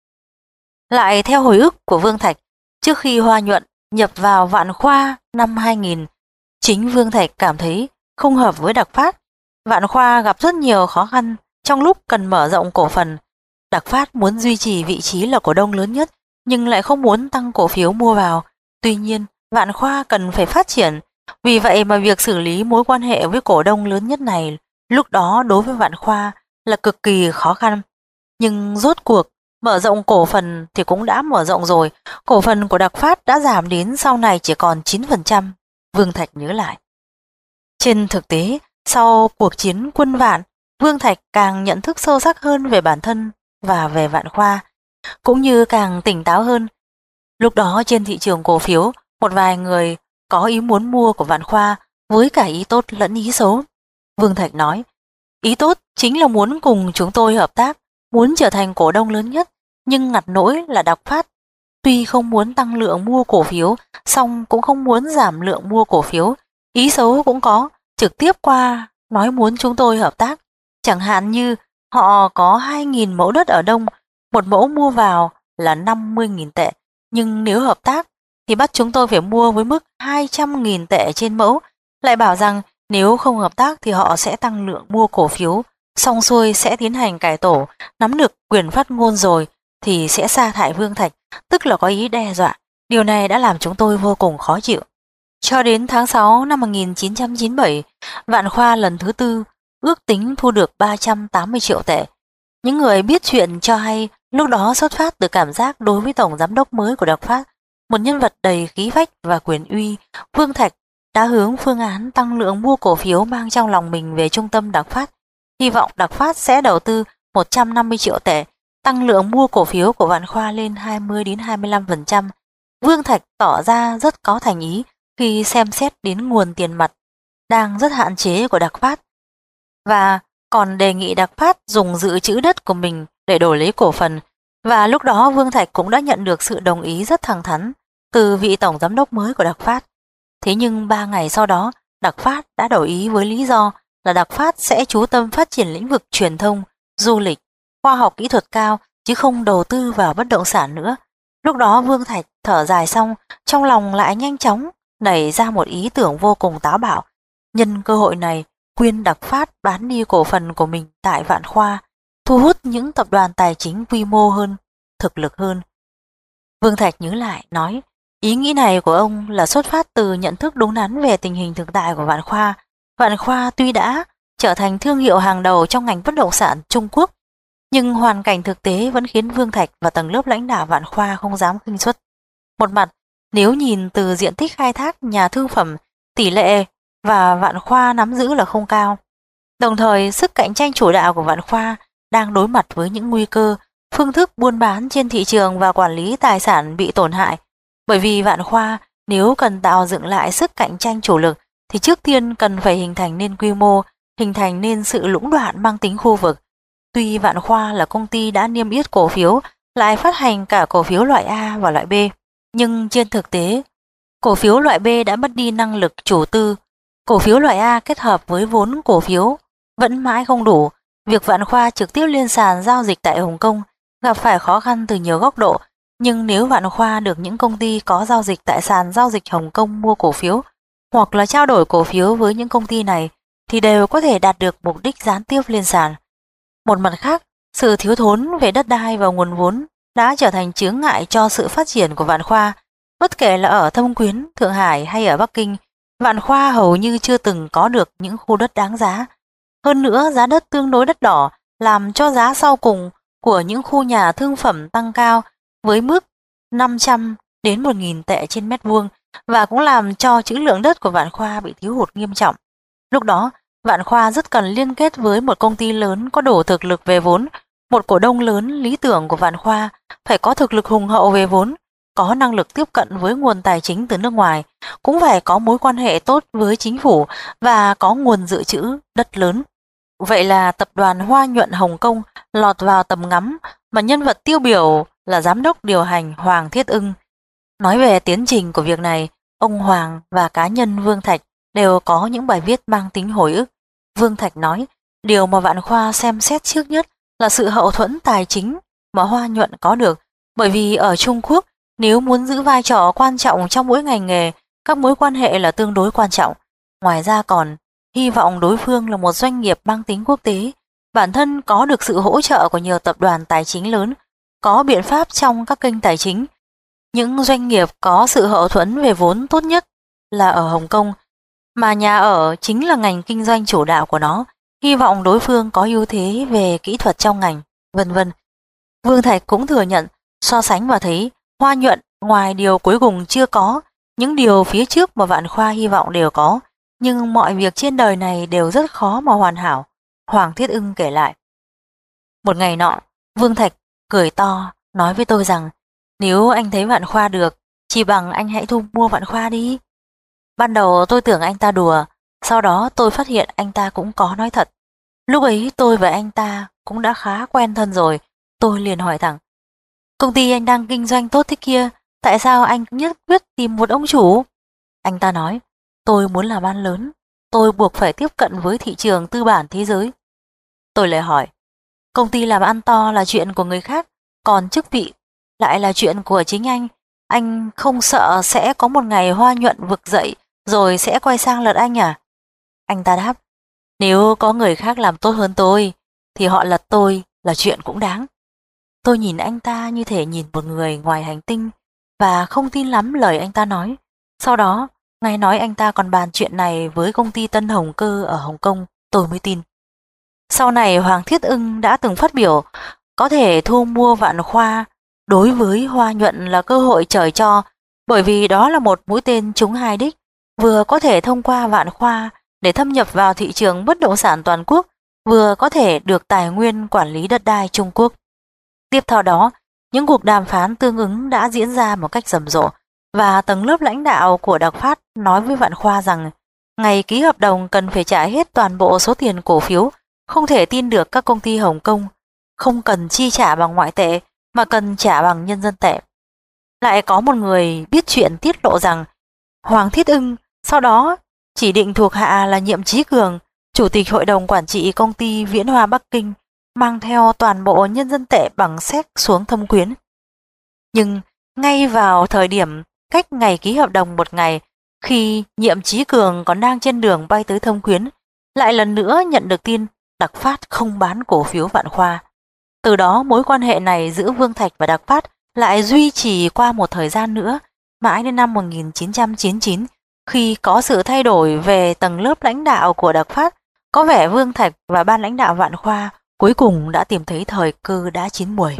Lại theo hồi ức của Vương Thạch, trước khi Hoa Nhuận nhập vào Vạn Khoa năm hai nghìn, chính Vương Thạch cảm thấy không hợp với Đạc Phát. Vạn Khoa gặp rất nhiều khó khăn trong lúc cần mở rộng cổ phần. Đạc Phát muốn duy trì vị trí là cổ đông lớn nhất, nhưng lại không muốn tăng cổ phiếu mua vào. Tuy nhiên, Vạn Khoa cần phải phát triển, vì vậy mà việc xử lý mối quan hệ với cổ đông lớn nhất này lúc đó đối với Vạn Khoa là cực kỳ khó khăn. Nhưng rốt cuộc, mở rộng cổ phần thì cũng đã mở rộng rồi, cổ phần của Đạc Phát đã giảm đến sau này chỉ còn chín phần trăm, Vương Thạch nhớ lại. Trên thực tế, sau cuộc chiến quân Vạn, Vương Thạch càng nhận thức sâu sắc hơn về bản thân và về Vạn Khoa, cũng như càng tỉnh táo hơn. Lúc đó trên thị trường cổ phiếu, một vài người có ý muốn mua của Vạn Khoa với cả ý tốt lẫn ý xấu. Vương Thạch nói, ý tốt chính là muốn cùng chúng tôi hợp tác, muốn trở thành cổ đông lớn nhất, nhưng ngặt nỗi là Đạc Phát tuy không muốn tăng lượng mua cổ phiếu, song cũng không muốn giảm lượng mua cổ phiếu. Ý xấu cũng có, trực tiếp qua nói muốn chúng tôi hợp tác. Chẳng hạn như họ có hai nghìn mẫu đất ở Đông, một mẫu mua vào là năm mươi nghìn tệ, nhưng nếu hợp tác thì bắt chúng tôi phải mua với mức hai trăm nghìn tệ trên mẫu, lại bảo rằng nếu không hợp tác thì họ sẽ tăng lượng mua cổ phiếu, xong xuôi sẽ tiến hành cải tổ, nắm được quyền phát ngôn rồi thì sẽ sa thải Vương Thạch, tức là có ý đe dọa. Điều này đã làm chúng tôi vô cùng khó chịu. Cho đến tháng sáu năm một nghìn chín trăm chín mươi bảy, Vạn Khoa lần thứ tư ước tính thu được ba trăm tám mươi triệu tệ. Những người biết chuyện cho hay lúc đó xuất phát từ cảm giác đối với tổng giám đốc mới của Đặc Phát, một nhân vật đầy khí phách và quyền uy, Vương Thạch đã hướng phương án tăng lượng mua cổ phiếu mang trong lòng mình về trung tâm Đặc Phát, hy vọng Đặc Phát sẽ đầu tư một trăm năm mươi triệu tệ, tăng lượng mua cổ phiếu của Vạn Khoa lên hai mươi đến hai mươi lăm phần trăm. Vương Thạch tỏ ra rất có thành ý khi xem xét đến nguồn tiền mặt đang rất hạn chế của Đặc Phát, và còn đề nghị Đặc Phát dùng dự trữ đất của mình để đổi lấy cổ phần. Và lúc đó Vương Thạch cũng đã nhận được sự đồng ý rất thẳng thắn từ vị tổng giám đốc mới của Đặc Phát. Thế nhưng ba ngày sau đó, Đặc Phát đã đổi ý với lý do là Đặc Phát sẽ chú tâm phát triển lĩnh vực truyền thông, du lịch, khoa học kỹ thuật cao, chứ không đầu tư vào bất động sản nữa. Lúc đó Vương Thạch thở dài xong, trong lòng lại nhanh chóng nảy ra một ý tưởng vô cùng táo bạo. Nhân cơ hội này, khuyên Đặc Phát bán đi cổ phần của mình tại Vạn Khoa, thu hút những tập đoàn tài chính quy mô hơn, thực lực hơn. Vương Thạch nhớ lại, nói, ý nghĩ này của ông là xuất phát từ nhận thức đúng đắn về tình hình thực tại của Vạn Khoa. Vạn Khoa tuy đã trở thành thương hiệu hàng đầu trong ngành bất động sản Trung Quốc, nhưng hoàn cảnh thực tế vẫn khiến Vương Thạch và tầng lớp lãnh đạo Vạn Khoa không dám khinh suất. Một mặt, nếu nhìn từ diện tích khai thác nhà thương phẩm, tỷ lệ và Vạn Khoa nắm giữ là không cao. Đồng thời, sức cạnh tranh chủ đạo của Vạn Khoa đang đối mặt với những nguy cơ, phương thức buôn bán trên thị trường và quản lý tài sản bị tổn hại. Bởi vì Vạn Khoa nếu cần tạo dựng lại sức cạnh tranh chủ lực thì trước tiên cần phải hình thành nên quy mô, hình thành nên sự lũng đoạn mang tính khu vực. Tuy Vạn Khoa là công ty đã niêm yết cổ phiếu, lại phát hành cả cổ phiếu loại A và loại B, nhưng trên thực tế, cổ phiếu loại B đã mất đi năng lực chủ tư. Cổ phiếu loại A kết hợp với vốn cổ phiếu vẫn mãi không đủ. Việc Vạn Khoa trực tiếp lên sàn giao dịch tại Hồng Kông gặp phải khó khăn từ nhiều góc độ, nhưng nếu Vạn Khoa được những công ty có giao dịch tại sàn giao dịch Hồng Kông mua cổ phiếu, hoặc là trao đổi cổ phiếu với những công ty này, thì đều có thể đạt được mục đích gián tiếp lên sàn. Một mặt khác, sự thiếu thốn về đất đai và nguồn vốn đã trở thành chướng ngại cho sự phát triển của Vạn Khoa. Bất kể là ở Thâm Quyến, Thượng Hải hay ở Bắc Kinh, Vạn Khoa hầu như chưa từng có được những khu đất đáng giá. Hơn nữa, giá đất tương đối đắt đỏ làm cho giá sau cùng của những khu nhà thương phẩm tăng cao với mức năm trăm đến một nghìn tệ trên mét vuông, và cũng làm cho trữ lượng đất của Vạn Khoa bị thiếu hụt nghiêm trọng. Lúc đó, Vạn Khoa rất cần liên kết với một công ty lớn có đủ thực lực về vốn. Một cổ đông lớn lý tưởng của Vạn Khoa phải có thực lực hùng hậu về vốn, có năng lực tiếp cận với nguồn tài chính từ nước ngoài, cũng phải có mối quan hệ tốt với chính phủ và có nguồn dự trữ đất lớn. Vậy là tập đoàn Hoa Nhuận Hồng Kông lọt vào tầm ngắm, mà nhân vật tiêu biểu là giám đốc điều hành Hoàng Thiết Ưng. Nói về tiến trình của việc này, ông Hoàng và cá nhân Vương Thạch đều có những bài viết mang tính hồi ức. Vương Thạch nói, điều mà Vạn Khoa xem xét trước nhất là sự hậu thuẫn tài chính mà Hoa Nhuận có được, bởi vì ở Trung Quốc, nếu muốn giữ vai trò quan trọng trong mỗi ngành nghề, các mối quan hệ là tương đối quan trọng. Ngoài ra còn hy vọng đối phương là một doanh nghiệp mang tính quốc tế, bản thân có được sự hỗ trợ của nhiều tập đoàn tài chính lớn, có biện pháp trong các kênh tài chính. Những doanh nghiệp có sự hậu thuẫn về vốn tốt nhất là ở Hồng Kông, mà nhà ở chính là ngành kinh doanh chủ đạo của nó, hy vọng đối phương có ưu thế về kỹ thuật trong ngành, vân vân. Vương Thạch cũng thừa nhận, so sánh và thấy Hoa Nhuận ngoài điều cuối cùng chưa có, những điều phía trước mà Vạn Khoa hy vọng đều có, nhưng mọi việc trên đời này đều rất khó mà hoàn hảo. Hoàng Thiết Ưng kể lại. Một ngày nọ, Vương Thạch cười to nói với tôi rằng, nếu anh thấy Vạn Khoa được, chỉ bằng anh hãy thu mua Vạn Khoa đi. Ban đầu tôi tưởng anh ta đùa, sau đó tôi phát hiện anh ta cũng có nói thật. Lúc ấy tôi và anh ta cũng đã khá quen thân rồi, tôi liền hỏi thẳng, công ty anh đang kinh doanh tốt thế kia, tại sao anh nhất quyết tìm một ông chủ? Anh ta nói, tôi muốn làm ăn lớn, tôi buộc phải tiếp cận với thị trường tư bản thế giới. Tôi lại hỏi, công ty làm ăn to là chuyện của người khác, còn chức vị lại là chuyện của chính anh, Anh không sợ sẽ có một ngày Hoa Nhuận vực dậy rồi sẽ quay sang lật anh à? Anh ta đáp, nếu có người khác làm tốt hơn tôi, thì họ lật tôi là chuyện cũng đáng. Tôi nhìn anh ta như thể nhìn một người ngoài hành tinh và không tin lắm lời anh ta nói. Sau đó, nghe nói anh ta còn bàn chuyện này với công ty Tân Hồng Cơ ở Hồng Kông, tôi mới tin. Sau này Hoàng Thiết Ưng đã từng phát biểu, có thể thu mua Vạn Khoa đối với Hoa Nhuận là cơ hội trời cho, bởi vì đó là một mũi tên trúng hai đích, vừa có thể thông qua Vạn Khoa để thâm nhập vào thị trường bất động sản toàn quốc, vừa có thể được tài nguyên quản lý đất đai Trung Quốc. Tiếp theo đó, những cuộc đàm phán tương ứng đã diễn ra một cách rầm rộ, và tầng lớp lãnh đạo của Đặc Phát nói với Vạn Khoa rằng ngày ký hợp đồng cần phải trả hết toàn bộ số tiền cổ phiếu, không thể tin được các công ty Hồng Kông không cần chi trả bằng ngoại tệ mà cần trả bằng nhân dân tệ. Lại có một người biết chuyện tiết lộ rằng Hoàng Thiết Ưng sau đó chỉ định thuộc hạ là Nhiệm Chí Cường, chủ tịch hội đồng quản trị công ty Viễn Hoa Bắc Kinh, mang theo toàn bộ nhân dân tệ bằng séc xuống Thâm Quyến. Nhưng ngay vào thời điểm cách ngày ký hợp đồng một ngày, khi Nhiệm Chí Cường còn đang trên đường bay tới Thâm Quyến, lại lần nữa nhận được tin Đặc Phát không bán cổ phiếu Vạn Khoa. Từ đó mối quan hệ này giữa Vương Thạch và Đặc Phát lại duy trì qua một thời gian nữa, mãi đến năm một nghìn chín trăm chín mươi chín, khi có sự thay đổi về tầng lớp lãnh đạo của Đặc Phát, có vẻ Vương Thạch và ban lãnh đạo Vạn Khoa cuối cùng đã tìm thấy thời cơ đã chín muồi.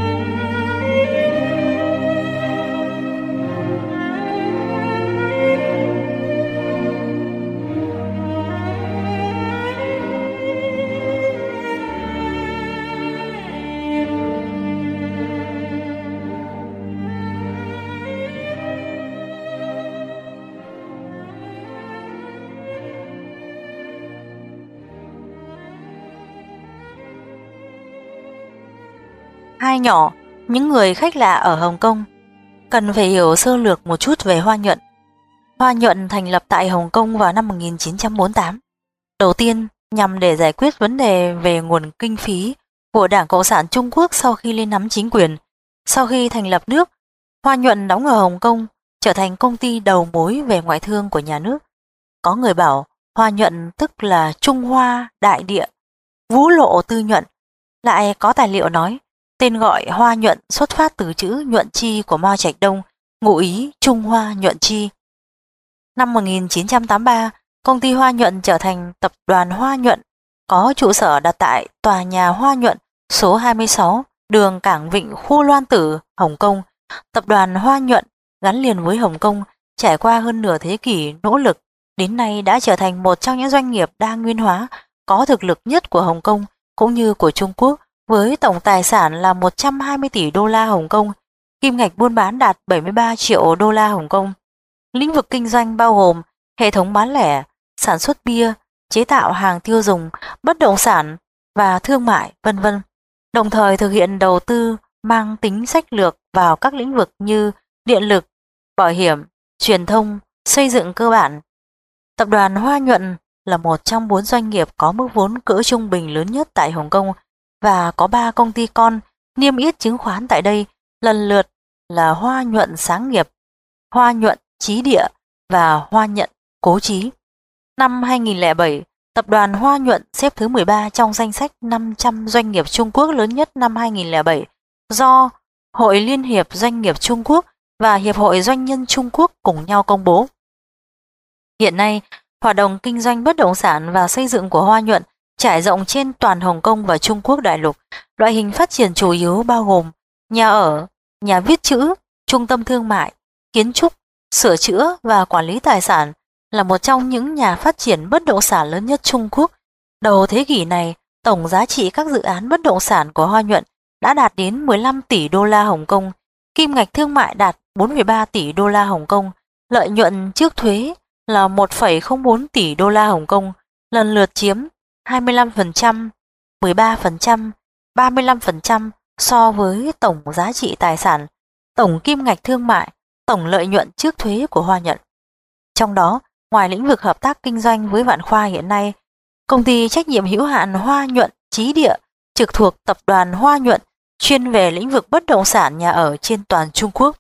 Hai nhỏ, những người khách lạ ở Hồng Kông cần phải hiểu sơ lược một chút về Hoa Nhuận. Hoa Nhuận thành lập tại Hồng Kông vào năm một nghìn chín trăm bốn mươi tám. Đầu tiên nhằm để giải quyết vấn đề về nguồn kinh phí của Đảng Cộng sản Trung Quốc sau khi lên nắm chính quyền. Sau khi thành lập nước, Hoa Nhuận đóng ở Hồng Kông, trở thành công ty đầu mối về ngoại thương của nhà nước. Có người bảo Hoa Nhuận tức là Trung Hoa Đại Địa, Vũ Lộ Tư Nhuận. Lại có tài liệu nói tên gọi Hoa Nhuận xuất phát từ chữ Nhuận Chi của Mao Trạch Đông, ngụ ý Trung Hoa Nhuận Chi. Năm một nghìn chín trăm tám mươi ba, công ty Hoa Nhuận trở thành tập đoàn Hoa Nhuận, có trụ sở đặt tại tòa nhà Hoa Nhuận số hai mươi sáu, đường Cảng Vịnh, khu Loan Tử, Hồng Kông. Tập đoàn Hoa Nhuận gắn liền với Hồng Kông trải qua hơn nửa thế kỷ nỗ lực, đến nay đã trở thành một trong những doanh nghiệp đa nguyên hóa có thực lực nhất của Hồng Kông cũng như của Trung Quốc, với tổng tài sản là một trăm hai mươi tỷ đô la Hồng Kông, kim ngạch buôn bán đạt bảy mươi ba triệu đô la Hồng Kông. Lĩnh vực kinh doanh bao gồm hệ thống bán lẻ, sản xuất bia, chế tạo hàng tiêu dùng, bất động sản và thương mại, vân vân. Đồng thời thực hiện đầu tư mang tính sách lược vào các lĩnh vực như điện lực, bảo hiểm, truyền thông, xây dựng cơ bản. Tập đoàn Hoa Nhuận là một trong bốn doanh nghiệp có mức vốn cỡ trung bình lớn nhất tại Hồng Kông và có ba công ty con niêm yết chứng khoán tại đây, lần lượt là Hoa Nhuận Sáng Nghiệp, Hoa Nhuận Chí Địa và Hoa Nhuận Cố Chí. Năm hai nghìn lẻ bảy, tập đoàn Hoa Nhuận xếp thứ mười ba trong danh sách năm trăm doanh nghiệp Trung Quốc lớn nhất năm hai nghìn lẻ bảy do Hội Liên hiệp Doanh nghiệp Trung Quốc và Hiệp hội Doanh nhân Trung Quốc cùng nhau công bố. Hiện nay, hoạt động kinh doanh bất động sản và xây dựng của Hoa Nhuận trải rộng trên toàn Hồng Kông và Trung Quốc đại lục. Loại hình phát triển chủ yếu bao gồm nhà ở, nhà viết chữ, trung tâm thương mại, kiến trúc, sửa chữa và quản lý tài sản, là một trong những nhà phát triển bất động sản lớn nhất Trung Quốc. Đầu thế kỷ này, tổng giá trị các dự án bất động sản của Hoa Nhuận đã đạt đến mười lăm tỷ đô la Hồng Kông, kim ngạch thương mại đạt bốn phẩy ba tỷ đô la Hồng Kông, lợi nhuận trước thuế là một phẩy không bốn tỷ đô la Hồng Kông, lần lượt chiếm hai mươi lăm phần trăm, mười ba phần trăm, ba mươi lăm phần trăm so với tổng giá trị tài sản, tổng kim ngạch thương mại, tổng lợi nhuận trước thuế của Hoa Nhuận. Trong đó, ngoài lĩnh vực hợp tác kinh doanh với Vạn Khoa hiện nay, công ty trách nhiệm hữu hạn Hoa Nhuận Chí Địa trực thuộc tập đoàn Hoa Nhuận chuyên về lĩnh vực bất động sản nhà ở trên toàn Trung Quốc,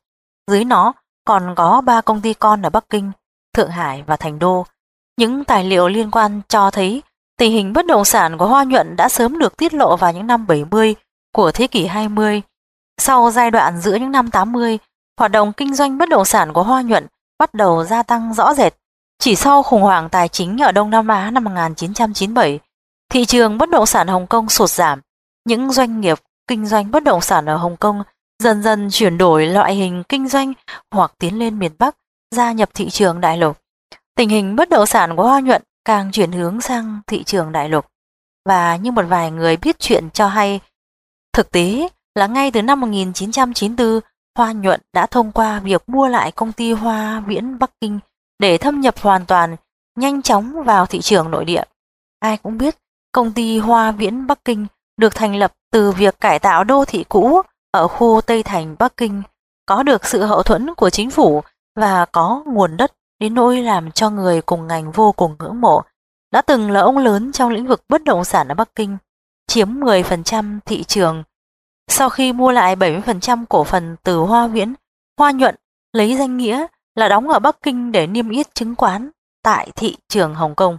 dưới nó còn có ba công ty con ở Bắc Kinh, Thượng Hải và Thành Đô. Những tài liệu liên quan cho thấy tình hình bất động sản của Hoa Nhuận đã sớm được tiết lộ vào những năm bảy mươi của thế kỷ hai mươi. Sau giai đoạn giữa những năm tám mươi, hoạt động kinh doanh bất động sản của Hoa Nhuận bắt đầu gia tăng rõ rệt. Chỉ sau khủng hoảng tài chính ở Đông Nam Á năm một nghìn chín trăm chín mươi bảy, thị trường bất động sản Hồng Kông sụt giảm. Những doanh nghiệp kinh doanh bất động sản ở Hồng Kông dần dần chuyển đổi loại hình kinh doanh hoặc tiến lên miền Bắc, gia nhập thị trường đại lục. Tình hình bất động sản của Hoa Nhuận càng chuyển hướng sang thị trường đại lục. Và như một vài người biết chuyện cho hay, thực tế là ngay từ năm một nghìn chín trăm chín mươi tư, Hoa Nhuận đã thông qua việc mua lại công ty Hoa Viễn Bắc Kinh để thâm nhập hoàn toàn, nhanh chóng vào thị trường nội địa. Ai cũng biết, công ty Hoa Viễn Bắc Kinh được thành lập từ việc cải tạo đô thị cũ ở khu Tây Thành Bắc Kinh, có được sự hậu thuẫn của chính phủ và có nguồn đất đến nỗi làm cho người cùng ngành vô cùng ngưỡng mộ. Đã từng là ông lớn trong lĩnh vực bất động sản ở Bắc Kinh, chiếm mười phần trăm thị trường. Sau khi mua lại bảy mươi phần trăm cổ phần từ Hoa Viễn, Hoa Nhuận lấy danh nghĩa là đóng ở Bắc Kinh để niêm yết chứng khoán tại thị trường Hồng Kông.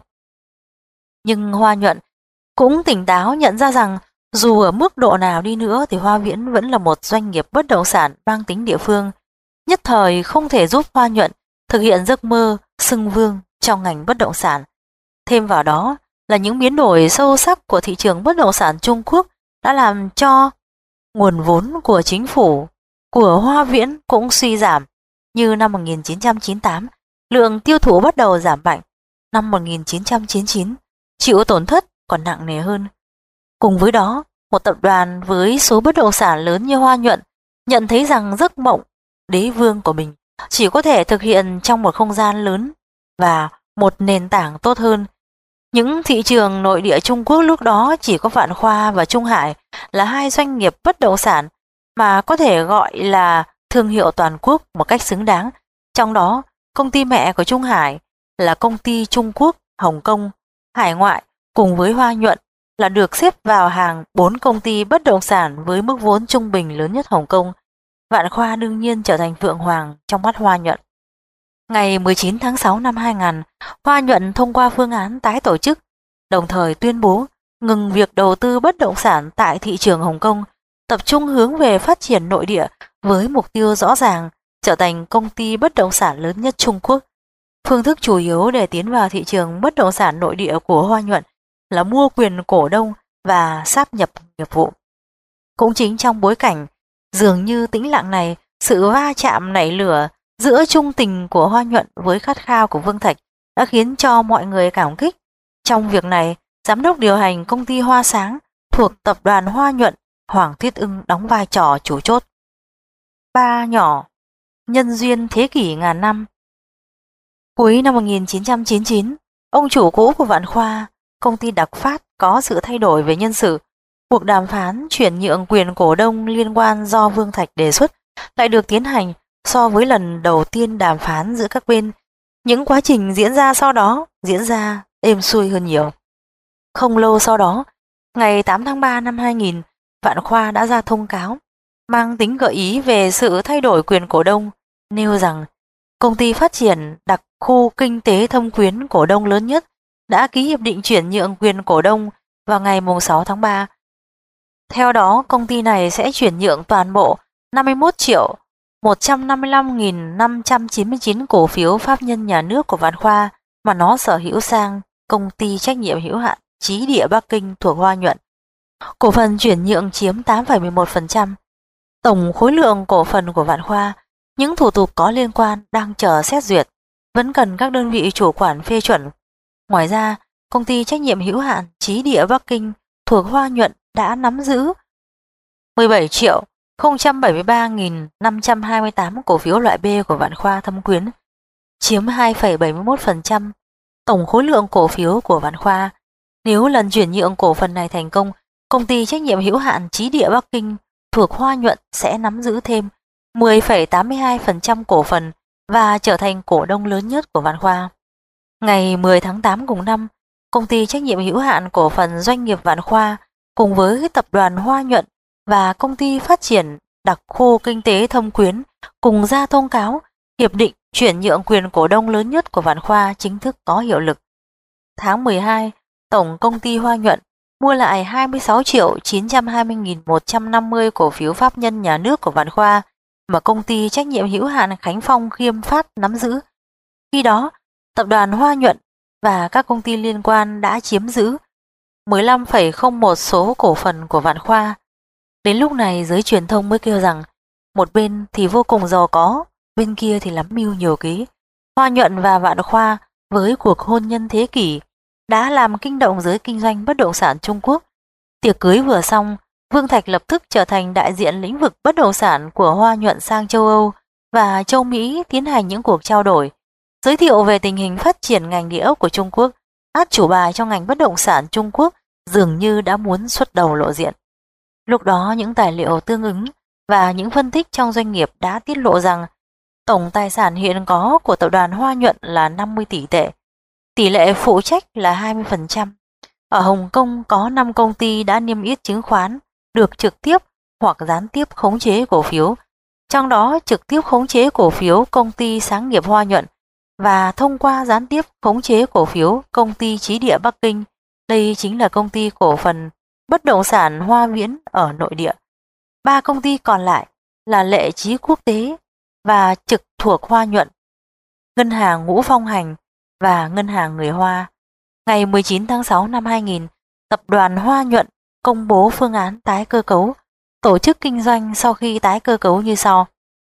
Nhưng Hoa Nhuận cũng tỉnh táo nhận ra rằng dù ở mức độ nào đi nữa thì Hoa Viễn vẫn là một doanh nghiệp bất động sản mang tính địa phương, nhất thời không thể giúp Hoa Nhuận thực hiện giấc mơ xưng vương trong ngành bất động sản. Thêm vào đó là những biến đổi sâu sắc của thị trường bất động sản Trung Quốc đã làm cho nguồn vốn của chính phủ của Hoa Viễn cũng suy giảm. Như năm một nghìn chín trăm chín mươi tám, lượng tiêu thụ bắt đầu giảm mạnh. Năm một nghìn chín trăm chín mươi chín, chịu tổn thất còn nặng nề hơn. Cùng với đó, một tập đoàn với số bất động sản lớn như Hoa Nhuận nhận thấy rằng giấc mộng đế vương của mình chỉ có thể thực hiện trong một không gian lớn và một nền tảng tốt hơn. Những thị trường nội địa Trung Quốc lúc đó chỉ có Vạn Khoa và Trung Hải là hai doanh nghiệp bất động sản mà có thể gọi là thương hiệu toàn quốc một cách xứng đáng. Trong đó, công ty mẹ của Trung Hải là công ty Trung Quốc, Hồng Kông, hải ngoại cùng với Hoa Nhuận là được xếp vào hàng bốn công ty bất động sản với mức vốn trung bình lớn nhất Hồng Kông. Vạn Khoa đương nhiên trở thành Phượng Hoàng trong mắt Hoa Nhuận. Ngày mười chín tháng sáu năm hai nghìn, Hoa Nhuận thông qua phương án tái tổ chức, đồng thời tuyên bố ngừng việc đầu tư bất động sản tại thị trường Hồng Kông, tập trung hướng về phát triển nội địa với mục tiêu rõ ràng trở thành công ty bất động sản lớn nhất Trung Quốc. Phương thức chủ yếu để tiến vào thị trường bất động sản nội địa của Hoa Nhuận là mua quyền cổ đông và sáp nhập nghiệp vụ. Cũng chính trong bối cảnh dường như tĩnh lặng này, sự va chạm nảy lửa giữa trung tình của Hoa Nhuận với khát khao của Vương Thạch đã khiến cho mọi người cảm kích. Trong việc này, giám đốc điều hành công ty Hoa Sáng thuộc tập đoàn Hoa Nhuận, Hoàng Thiết Ưng đóng vai trò chủ chốt. Ba nhỏ, nhân duyên thế kỷ ngàn năm. Cuối năm một nghìn chín trăm chín mươi chín, ông chủ cũ của Vạn Khoa, công ty Đặc Phát có sự thay đổi về nhân sự. Cuộc đàm phán chuyển nhượng quyền cổ đông liên quan do Vương Thạch đề xuất lại được tiến hành so với lần đầu tiên đàm phán giữa các bên. Những quá trình diễn ra sau đó diễn ra êm xuôi hơn nhiều. Không lâu sau đó, ngày tám tháng ba năm hai nghìn, Vạn Khoa đã ra thông cáo mang tính gợi ý về sự thay đổi quyền cổ đông, nêu rằng công ty phát triển đặc khu kinh tế Thâm Quyến, cổ đông lớn nhất, đã ký hiệp định chuyển nhượng quyền cổ đông vào ngày sáu tháng ba. Theo đó, công ty này sẽ chuyển nhượng toàn bộ năm mươi mốt triệu một trăm năm mươi lăm nghìn năm trăm chín mươi chín cổ phiếu pháp nhân nhà nước của Vạn Khoa mà nó sở hữu sang công ty trách nhiệm hữu hạn Trí Địa Bắc Kinh thuộc Hoa Nhuận. Cổ phần chuyển nhượng chiếm tám phẩy mười một phần trăm. Tổng khối lượng cổ phần của Vạn Khoa, những thủ tục có liên quan đang chờ xét duyệt, vẫn cần các đơn vị chủ quản phê chuẩn. Ngoài ra, công ty trách nhiệm hữu hạn Trí Địa Bắc Kinh thuộc Hoa Nhuận đã nắm giữ mười bảy triệu không trăm bảy mươi ba nghìn năm trăm hai mươi tám cổ phiếu loại B của Vạn Khoa Thâm Quyến, chiếm hai phẩy bảy mươi mốt phần trăm tổng khối lượng cổ phiếu của Vạn Khoa. Nếu lần chuyển nhượng cổ phần này thành công, công ty trách nhiệm hữu hạn Trí Địa Bắc Kinh thuộc Hoa Nhuận sẽ nắm giữ thêm mười phẩy tám mươi hai phần trăm cổ phần và trở thành cổ đông lớn nhất của Vạn Khoa. Ngày mười tháng tám cùng năm, công ty trách nhiệm hữu hạn cổ phần doanh nghiệp Vạn Khoa cùng với tập đoàn Hoa Nhuận và công ty phát triển đặc khu kinh tế Thâm Quyến cùng ra thông cáo hiệp định chuyển nhượng quyền cổ đông lớn nhất của Vạn Khoa chính thức có hiệu lực. Tháng mười hai, tổng công ty Hoa Nhuận mua lại hai mươi sáu triệu chín trăm hai mươi nghìn một trăm năm mươi cổ phiếu pháp nhân nhà nước của Vạn Khoa mà công ty trách nhiệm hữu hạn Khánh Phong Khiêm Phát nắm giữ. Khi đó, tập đoàn Hoa Nhuận và các công ty liên quan đã chiếm giữ mười lăm phẩy không một số cổ phần của Vạn Khoa. Đến lúc này giới truyền thông mới kêu rằng một bên thì vô cùng giàu có, bên kia thì lắm mưu nhiều kế. Hoa Nhuận và Vạn Khoa với cuộc hôn nhân thế kỷ đã làm kinh động giới kinh doanh bất động sản Trung Quốc. Tiệc cưới vừa xong, Vương Thạch lập tức trở thành đại diện lĩnh vực bất động sản của Hoa Nhuận sang châu Âu và châu Mỹ tiến hành những cuộc trao đổi, giới thiệu về tình hình phát triển ngành địa ốc của Trung Quốc. Át chủ bài trong ngành bất động sản Trung Quốc dường như đã muốn xuất đầu lộ diện. Lúc đó những tài liệu tương ứng và những phân tích trong doanh nghiệp đã tiết lộ rằng tổng tài sản hiện có của tập đoàn Hoa Nhuận là năm mươi tỷ tệ. Tỷ lệ phụ trách là hai mươi phần trăm. Ở Hồng Kông có năm công ty đã niêm yết chứng khoán, được trực tiếp hoặc gián tiếp khống chế cổ phiếu. Trong đó trực tiếp khống chế cổ phiếu công ty sáng nghiệp Hoa Nhuận và thông qua gián tiếp khống chế cổ phiếu công ty Trí Địa Bắc Kinh. Đây chính là công ty cổ phần bất động sản Hoa Viễn ở nội địa. Ba công ty còn lại là Lệ Trí Quốc tế và trực thuộc Hoa Nhuận, Ngân hàng Ngũ Phong Hành và Ngân hàng Người Hoa. Ngày mười chín tháng sáu năm hai nghìn, tập đoàn Hoa Nhuận công bố phương án tái cơ cấu, tổ chức kinh doanh sau khi tái cơ cấu như sau.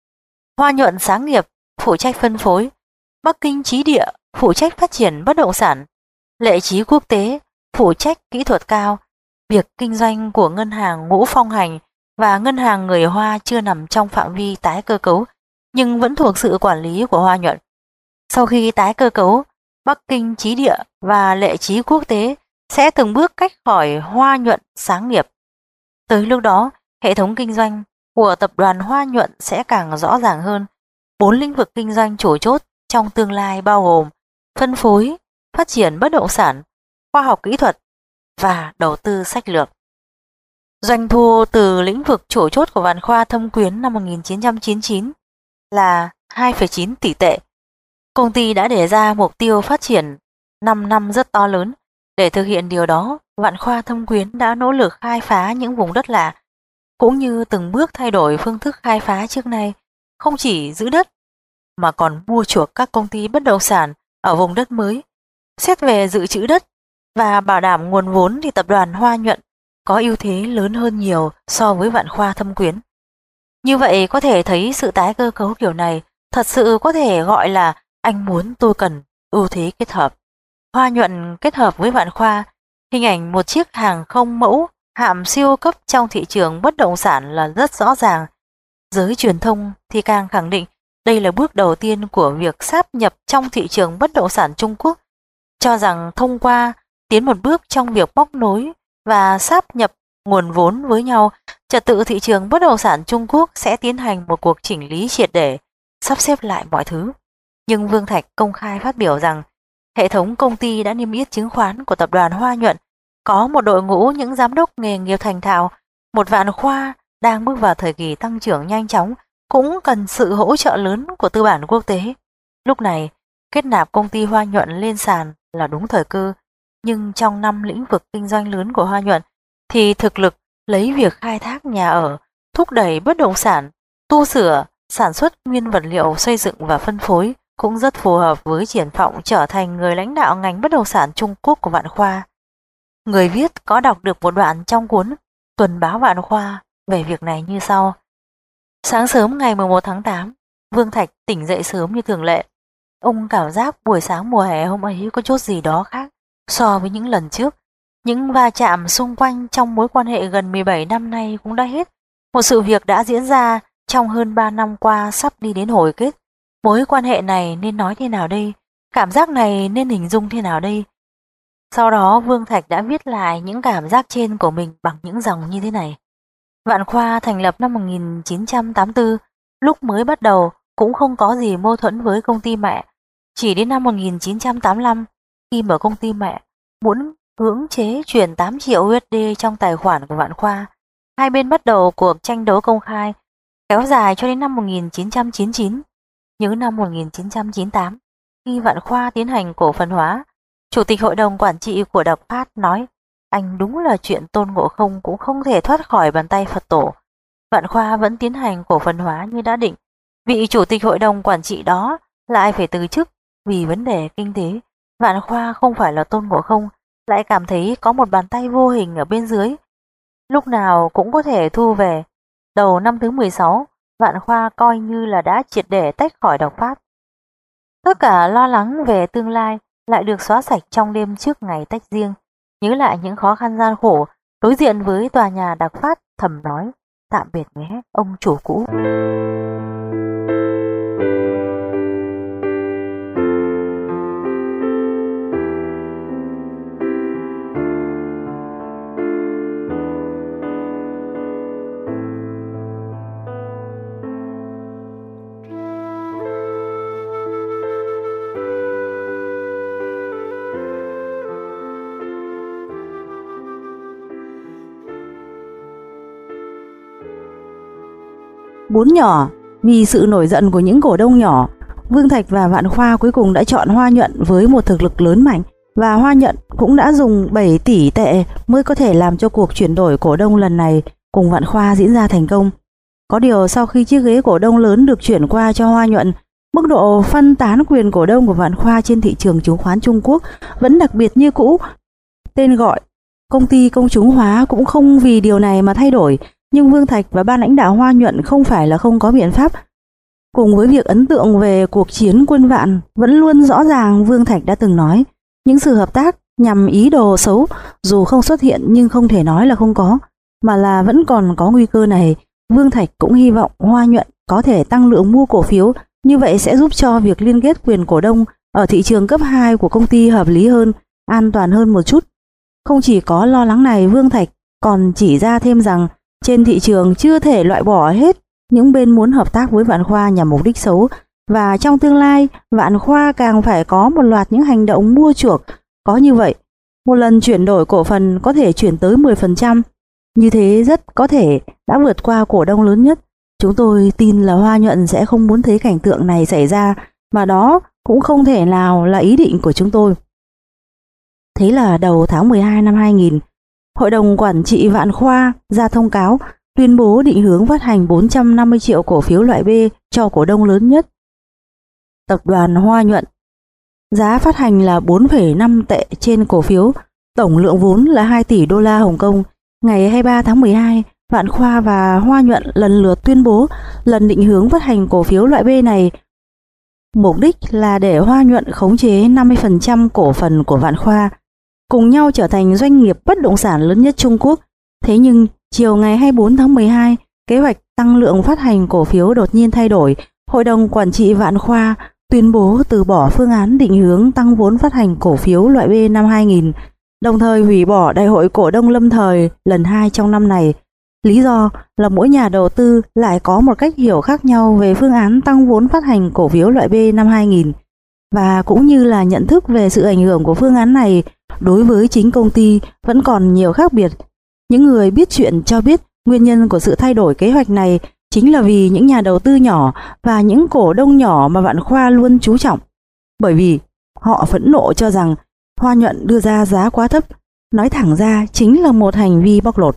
Hoa Nhuận sáng nghiệp phụ trách phân phối, Bắc Kinh Trí Địa phụ trách phát triển bất động sản, Lệ Trí Quốc tế phụ trách kỹ thuật cao. Việc kinh doanh của Ngân hàng Ngũ Phong Hành và Ngân hàng Người Hoa chưa nằm trong phạm vi tái cơ cấu, nhưng vẫn thuộc sự quản lý của Hoa Nhuận. Sau khi tái cơ cấu, Bắc Kinh Trí Địa và Lệ Trí Quốc tế sẽ từng bước cách khỏi Hoa Nhuận sáng nghiệp. Tới lúc đó, hệ thống kinh doanh của tập đoàn Hoa Nhuận sẽ càng rõ ràng hơn. Bốn lĩnh vực kinh doanh chủ chốt trong tương lai bao gồm phân phối, phát triển bất động sản, khoa học kỹ thuật và đầu tư sách lược. Doanh thu từ lĩnh vực chủ chốt của Vạn Khoa Thâm Quyến năm một nghìn chín trăm chín mươi chín là hai phẩy chín tỷ tệ. Công ty đã đề ra mục tiêu phát triển năm năm rất to lớn. Để thực hiện điều đó, Vạn Khoa Thâm Quyến đã nỗ lực khai phá những vùng đất lạ, cũng như từng bước thay đổi phương thức khai phá trước nay, không chỉ giữ đất, mà còn mua chuộc các công ty bất động sản ở vùng đất mới. Xét về dự trữ đất và bảo đảm nguồn vốn thì tập đoàn Hoa Nhuận có ưu thế lớn hơn nhiều so với Vạn Khoa Thâm Quyến. Như vậy có thể thấy sự tái cơ cấu kiểu này thật sự có thể gọi là anh muốn tôi cần, ưu thế kết hợp. Hoa Nhuận kết hợp với Vạn Khoa, hình ảnh một chiếc hàng không mẫu hạm siêu cấp trong thị trường bất động sản là rất rõ ràng. Giới truyền thông thì càng khẳng định đây là bước đầu tiên của việc sáp nhập trong thị trường bất động sản Trung Quốc, cho rằng thông qua tiến một bước trong việc bóc nối và sáp nhập nguồn vốn với nhau, trật tự thị trường bất động sản Trung Quốc sẽ tiến hành một cuộc chỉnh lý triệt để, sắp xếp lại mọi thứ. Nhưng Vương Thạch công khai phát biểu rằng hệ thống công ty đã niêm yết chứng khoán của tập đoàn Hoa Nhuận có một đội ngũ những giám đốc nghề nghiệp thành thạo, một Vạn Khoa đang bước vào thời kỳ tăng trưởng nhanh chóng, cũng cần sự hỗ trợ lớn của tư bản quốc tế. Lúc này, kết nạp công ty Hoa Nhuận lên sàn là đúng thời cơ, nhưng trong năm lĩnh vực kinh doanh lớn của Hoa Nhuận thì thực lực lấy việc khai thác nhà ở, thúc đẩy bất động sản, tu sửa, sản xuất nguyên vật liệu xây dựng và phân phối cũng rất phù hợp với triển vọng trở thành người lãnh đạo ngành bất động sản Trung Quốc của Vạn Khoa. Người viết có đọc được một đoạn trong cuốn Tuần báo Vạn Khoa về việc này như sau. Sáng sớm ngày mười một tháng tám, Vương Thạch tỉnh dậy sớm như thường lệ. Ông cảm giác buổi sáng mùa hè hôm ấy có chút gì đó khác so với những lần trước. Những va chạm xung quanh trong mối quan hệ gần mười bảy năm nay cũng đã hết. Một sự việc đã diễn ra trong hơn ba năm qua sắp đi đến hồi kết. Mối quan hệ này nên nói thế nào đây? Cảm giác này nên hình dung thế nào đây? Sau đó Vương Thạch đã viết lại những cảm giác trên của mình bằng những dòng như thế này. Vạn Khoa thành lập năm một nghìn chín trăm tám mươi tư, lúc mới bắt đầu cũng không có gì mâu thuẫn với công ty mẹ. Chỉ đến năm một nghìn chín trăm tám mươi lăm, khi mở công ty mẹ muốn cưỡng chế chuyển tám triệu u ét đê trong tài khoản của Vạn Khoa, hai bên bắt đầu cuộc tranh đấu công khai. kéo dài cho đến năm một nghìn chín trăm chín mươi chín. Những năm một nghìn chín trăm chín mươi tám, khi Vạn Khoa tiến hành cổ phần hóa, Chủ tịch Hội đồng Quản trị của Độc Phát nói, anh đúng là chuyện Tôn Ngộ Không cũng không thể thoát khỏi bàn tay Phật tổ. Vạn Khoa vẫn tiến hành cổ phần hóa như đã định. Vị Chủ tịch Hội đồng Quản trị đó lại phải từ chức vì vấn đề kinh tế. Vạn Khoa không phải là Tôn Ngộ Không, lại cảm thấy có một bàn tay vô hình ở bên dưới, lúc nào cũng có thể thu về. Đầu năm thứ mười sáu, Vạn Khoa coi như là đã triệt để tách khỏi Độc Phát. Tất cả lo lắng về tương lai lại được xóa sạch trong đêm trước ngày tách riêng. Nhớ lại những khó khăn gian khổ, đối diện với tòa nhà Độc Phát thầm nói, tạm biệt nhé ông chủ cũ. Bốn nhỏ. Vì sự nổi giận của những cổ đông nhỏ, Vương Thạch và Vạn Khoa cuối cùng đã chọn Hoa Nhuận với một thực lực lớn mạnh, và Hoa Nhuận cũng đã dùng bảy tỷ tệ mới có thể làm cho cuộc chuyển đổi cổ đông lần này cùng Vạn Khoa diễn ra thành công. Có điều sau khi chiếc ghế cổ đông lớn được chuyển qua cho Hoa Nhuận, mức độ phân tán quyền cổ đông của Vạn Khoa trên thị trường chứng khoán Trung Quốc vẫn đặc biệt như cũ. Tên gọi công ty công chúng hóa cũng không vì điều này mà thay đổi. Nhưng Vương Thạch và ban lãnh đạo Hoa Nhuận không phải là không có biện pháp. Cùng với việc ấn tượng về cuộc chiến quân vạn vẫn luôn rõ ràng, Vương Thạch đã từng nói, những sự hợp tác nhằm ý đồ xấu dù không xuất hiện nhưng không thể nói là không có, mà là vẫn còn có nguy cơ này. Vương Thạch cũng hy vọng Hoa Nhuận có thể tăng lượng mua cổ phiếu, như vậy sẽ giúp cho việc liên kết quyền cổ đông ở thị trường cấp hai của công ty hợp lý hơn, an toàn hơn một chút. Không chỉ có lo lắng này, Vương Thạch còn chỉ ra thêm rằng trên thị trường chưa thể loại bỏ hết những bên muốn hợp tác với Vạn Khoa nhằm mục đích xấu, và trong tương lai Vạn Khoa càng phải có một loạt những hành động mua chuộc. Có như vậy, một lần chuyển đổi cổ phần có thể chuyển tới mười phần trăm, như thế rất có thể đã vượt qua cổ đông lớn nhất. Chúng tôi tin là Hoa Nhuận sẽ không muốn thấy cảnh tượng này xảy ra, mà đó cũng không thể nào là ý định của chúng tôi. Thế là đầu tháng mười hai năm hai nghìn, Hội đồng Quản trị Vạn Khoa ra thông cáo tuyên bố định hướng phát hành bốn trăm năm mươi triệu cổ phiếu loại B cho cổ đông lớn nhất, tập đoàn Hoa Nhuận. Giá phát hành là bốn phẩy năm tệ trên cổ phiếu, tổng lượng vốn là hai tỷ đô la Hồng Kông. Ngày hai mươi ba tháng mười hai, Vạn Khoa và Hoa Nhuận lần lượt tuyên bố lần định hướng phát hành cổ phiếu loại B này. Mục đích là để Hoa Nhuận khống chế năm mươi phần trăm cổ phần của Vạn Khoa, cùng nhau trở thành doanh nghiệp bất động sản lớn nhất Trung Quốc. Thế nhưng, chiều ngày hai mươi bốn tháng mười hai, kế hoạch tăng lượng phát hành cổ phiếu đột nhiên thay đổi. Hội đồng Quản trị Vạn Khoa tuyên bố từ bỏ phương án định hướng tăng vốn phát hành cổ phiếu loại B năm hai nghìn, đồng thời hủy bỏ đại hội cổ đông lâm thời lần hai trong năm này. Lý do là mỗi nhà đầu tư lại có một cách hiểu khác nhau về phương án tăng vốn phát hành cổ phiếu loại B năm hai nghìn, và cũng như là nhận thức về sự ảnh hưởng của phương án này đối với chính công ty vẫn còn nhiều khác biệt. Những người biết chuyện cho biết nguyên nhân của sự thay đổi kế hoạch này chính là vì những nhà đầu tư nhỏ và những cổ đông nhỏ mà Vạn Khoa luôn chú trọng. Bởi vì họ phẫn nộ cho rằng Hoa Nhuận đưa ra giá quá thấp, nói thẳng ra chính là một hành vi bóc lột.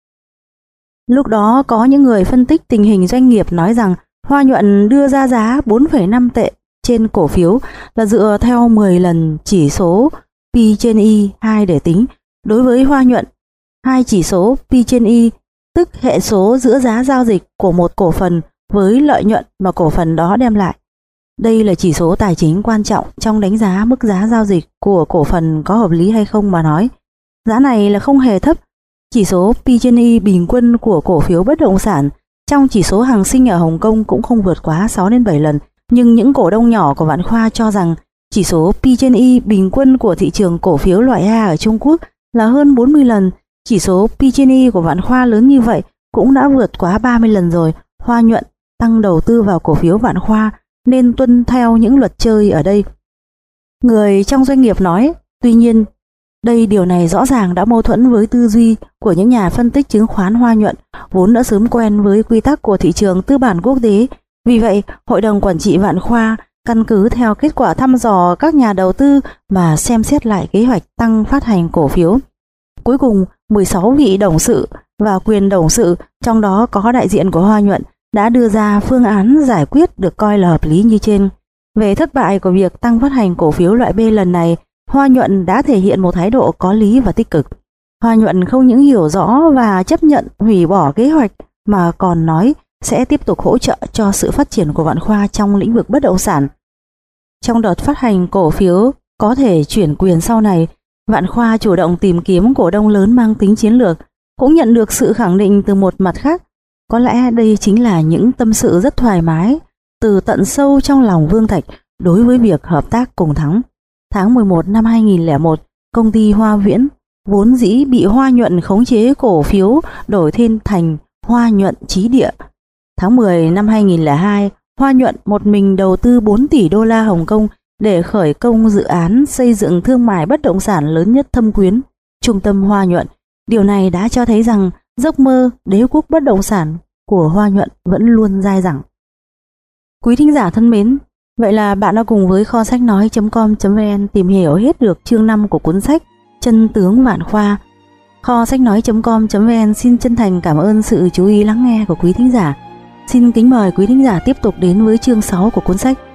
Lúc đó có những người phân tích tình hình doanh nghiệp nói rằng Hoa Nhuận đưa ra giá bốn phẩy năm tệ trên cổ phiếu là dựa theo mười lần chỉ số P trên I hai để tính. Đối với Hoa Nhuận, hai chỉ số P trên I, tức hệ số giữa giá giao dịch của một cổ phần với lợi nhuận mà cổ phần đó đem lại. Đây là chỉ số tài chính quan trọng trong đánh giá mức giá giao dịch của cổ phần có hợp lý hay không mà nói. Giá này là không hề thấp. Chỉ số P trên I bình quân của cổ phiếu bất động sản trong chỉ số hàng sinh ở Hồng Kông cũng không vượt quá sáu đến bảy lần, nhưng những cổ đông nhỏ của Vạn Khoa cho rằng chỉ số P trên I bình quân của thị trường cổ phiếu loại A ở Trung Quốc là hơn bốn mươi lần. Chỉ số P trên I của Vạn Khoa lớn như vậy cũng đã vượt quá ba mươi lần rồi. Hoa Nhuận tăng đầu tư vào cổ phiếu Vạn Khoa nên tuân theo những luật chơi ở đây. Người trong doanh nghiệp nói, tuy nhiên Đây điều này rõ ràng đã mâu thuẫn với tư duy của những nhà phân tích chứng khoán Hoa Nhuận vốn đã sớm quen với quy tắc của thị trường tư bản quốc tế. Vì vậy, Hội đồng Quản trị Vạn Khoa căn cứ theo kết quả thăm dò các nhà đầu tư mà xem xét lại kế hoạch tăng phát hành cổ phiếu. Cuối cùng, mười sáu vị董sự và quyền董sự, trong đó có đại diện của Hoa Nhuận, đã đưa ra phương án giải quyết được coi là hợp lý như trên. Về thất bại của việc tăng phát hành cổ phiếu loại B lần này, Hoa Nhuận đã thể hiện một thái độ có lý và tích cực. Hoa Nhuận không những hiểu rõ và chấp nhận hủy bỏ kế hoạch mà còn nói sẽ tiếp tục hỗ trợ cho sự phát triển của Vạn Khoa trong lĩnh vực bất động sản. Trong đợt phát hành cổ phiếu có thể chuyển quyền sau này, Vạn Khoa chủ động tìm kiếm cổ đông lớn mang tính chiến lược, cũng nhận được sự khẳng định từ một mặt khác. Có lẽ đây chính là những tâm sự rất thoải mái từ tận sâu trong lòng Vương Thạch đối với việc hợp tác cùng Thắng. Tháng mười một năm hai nghìn lẻ một, công ty Hoa Viễn vốn dĩ bị Hoa Nhuận khống chế cổ phiếu đổi tên thành Hoa Nhuận Chí Địa. Tháng mười năm hai nghìn lẻ hai, Hoa Nhuận một mình đầu tư bốn tỷ đô la Hồng Kông để khởi công dự án xây dựng thương mại bất động sản lớn nhất Thâm Quyến, trung tâm Hoa Nhuận. Điều này đã cho thấy rằng giấc mơ đế quốc bất động sản của Hoa Nhuận vẫn luôn dai dẳng. Quý thính giả thân mến, vậy là bạn đã cùng với kho sách nói chấm com chấm vn tìm hiểu hết được chương năm của cuốn sách Chân tướng Vạn Khoa. Kho sách nói chấm com chấm vn xin chân thành cảm ơn sự chú ý lắng nghe của quý thính giả. Xin kính mời quý thính giả tiếp tục đến với chương sáu của cuốn sách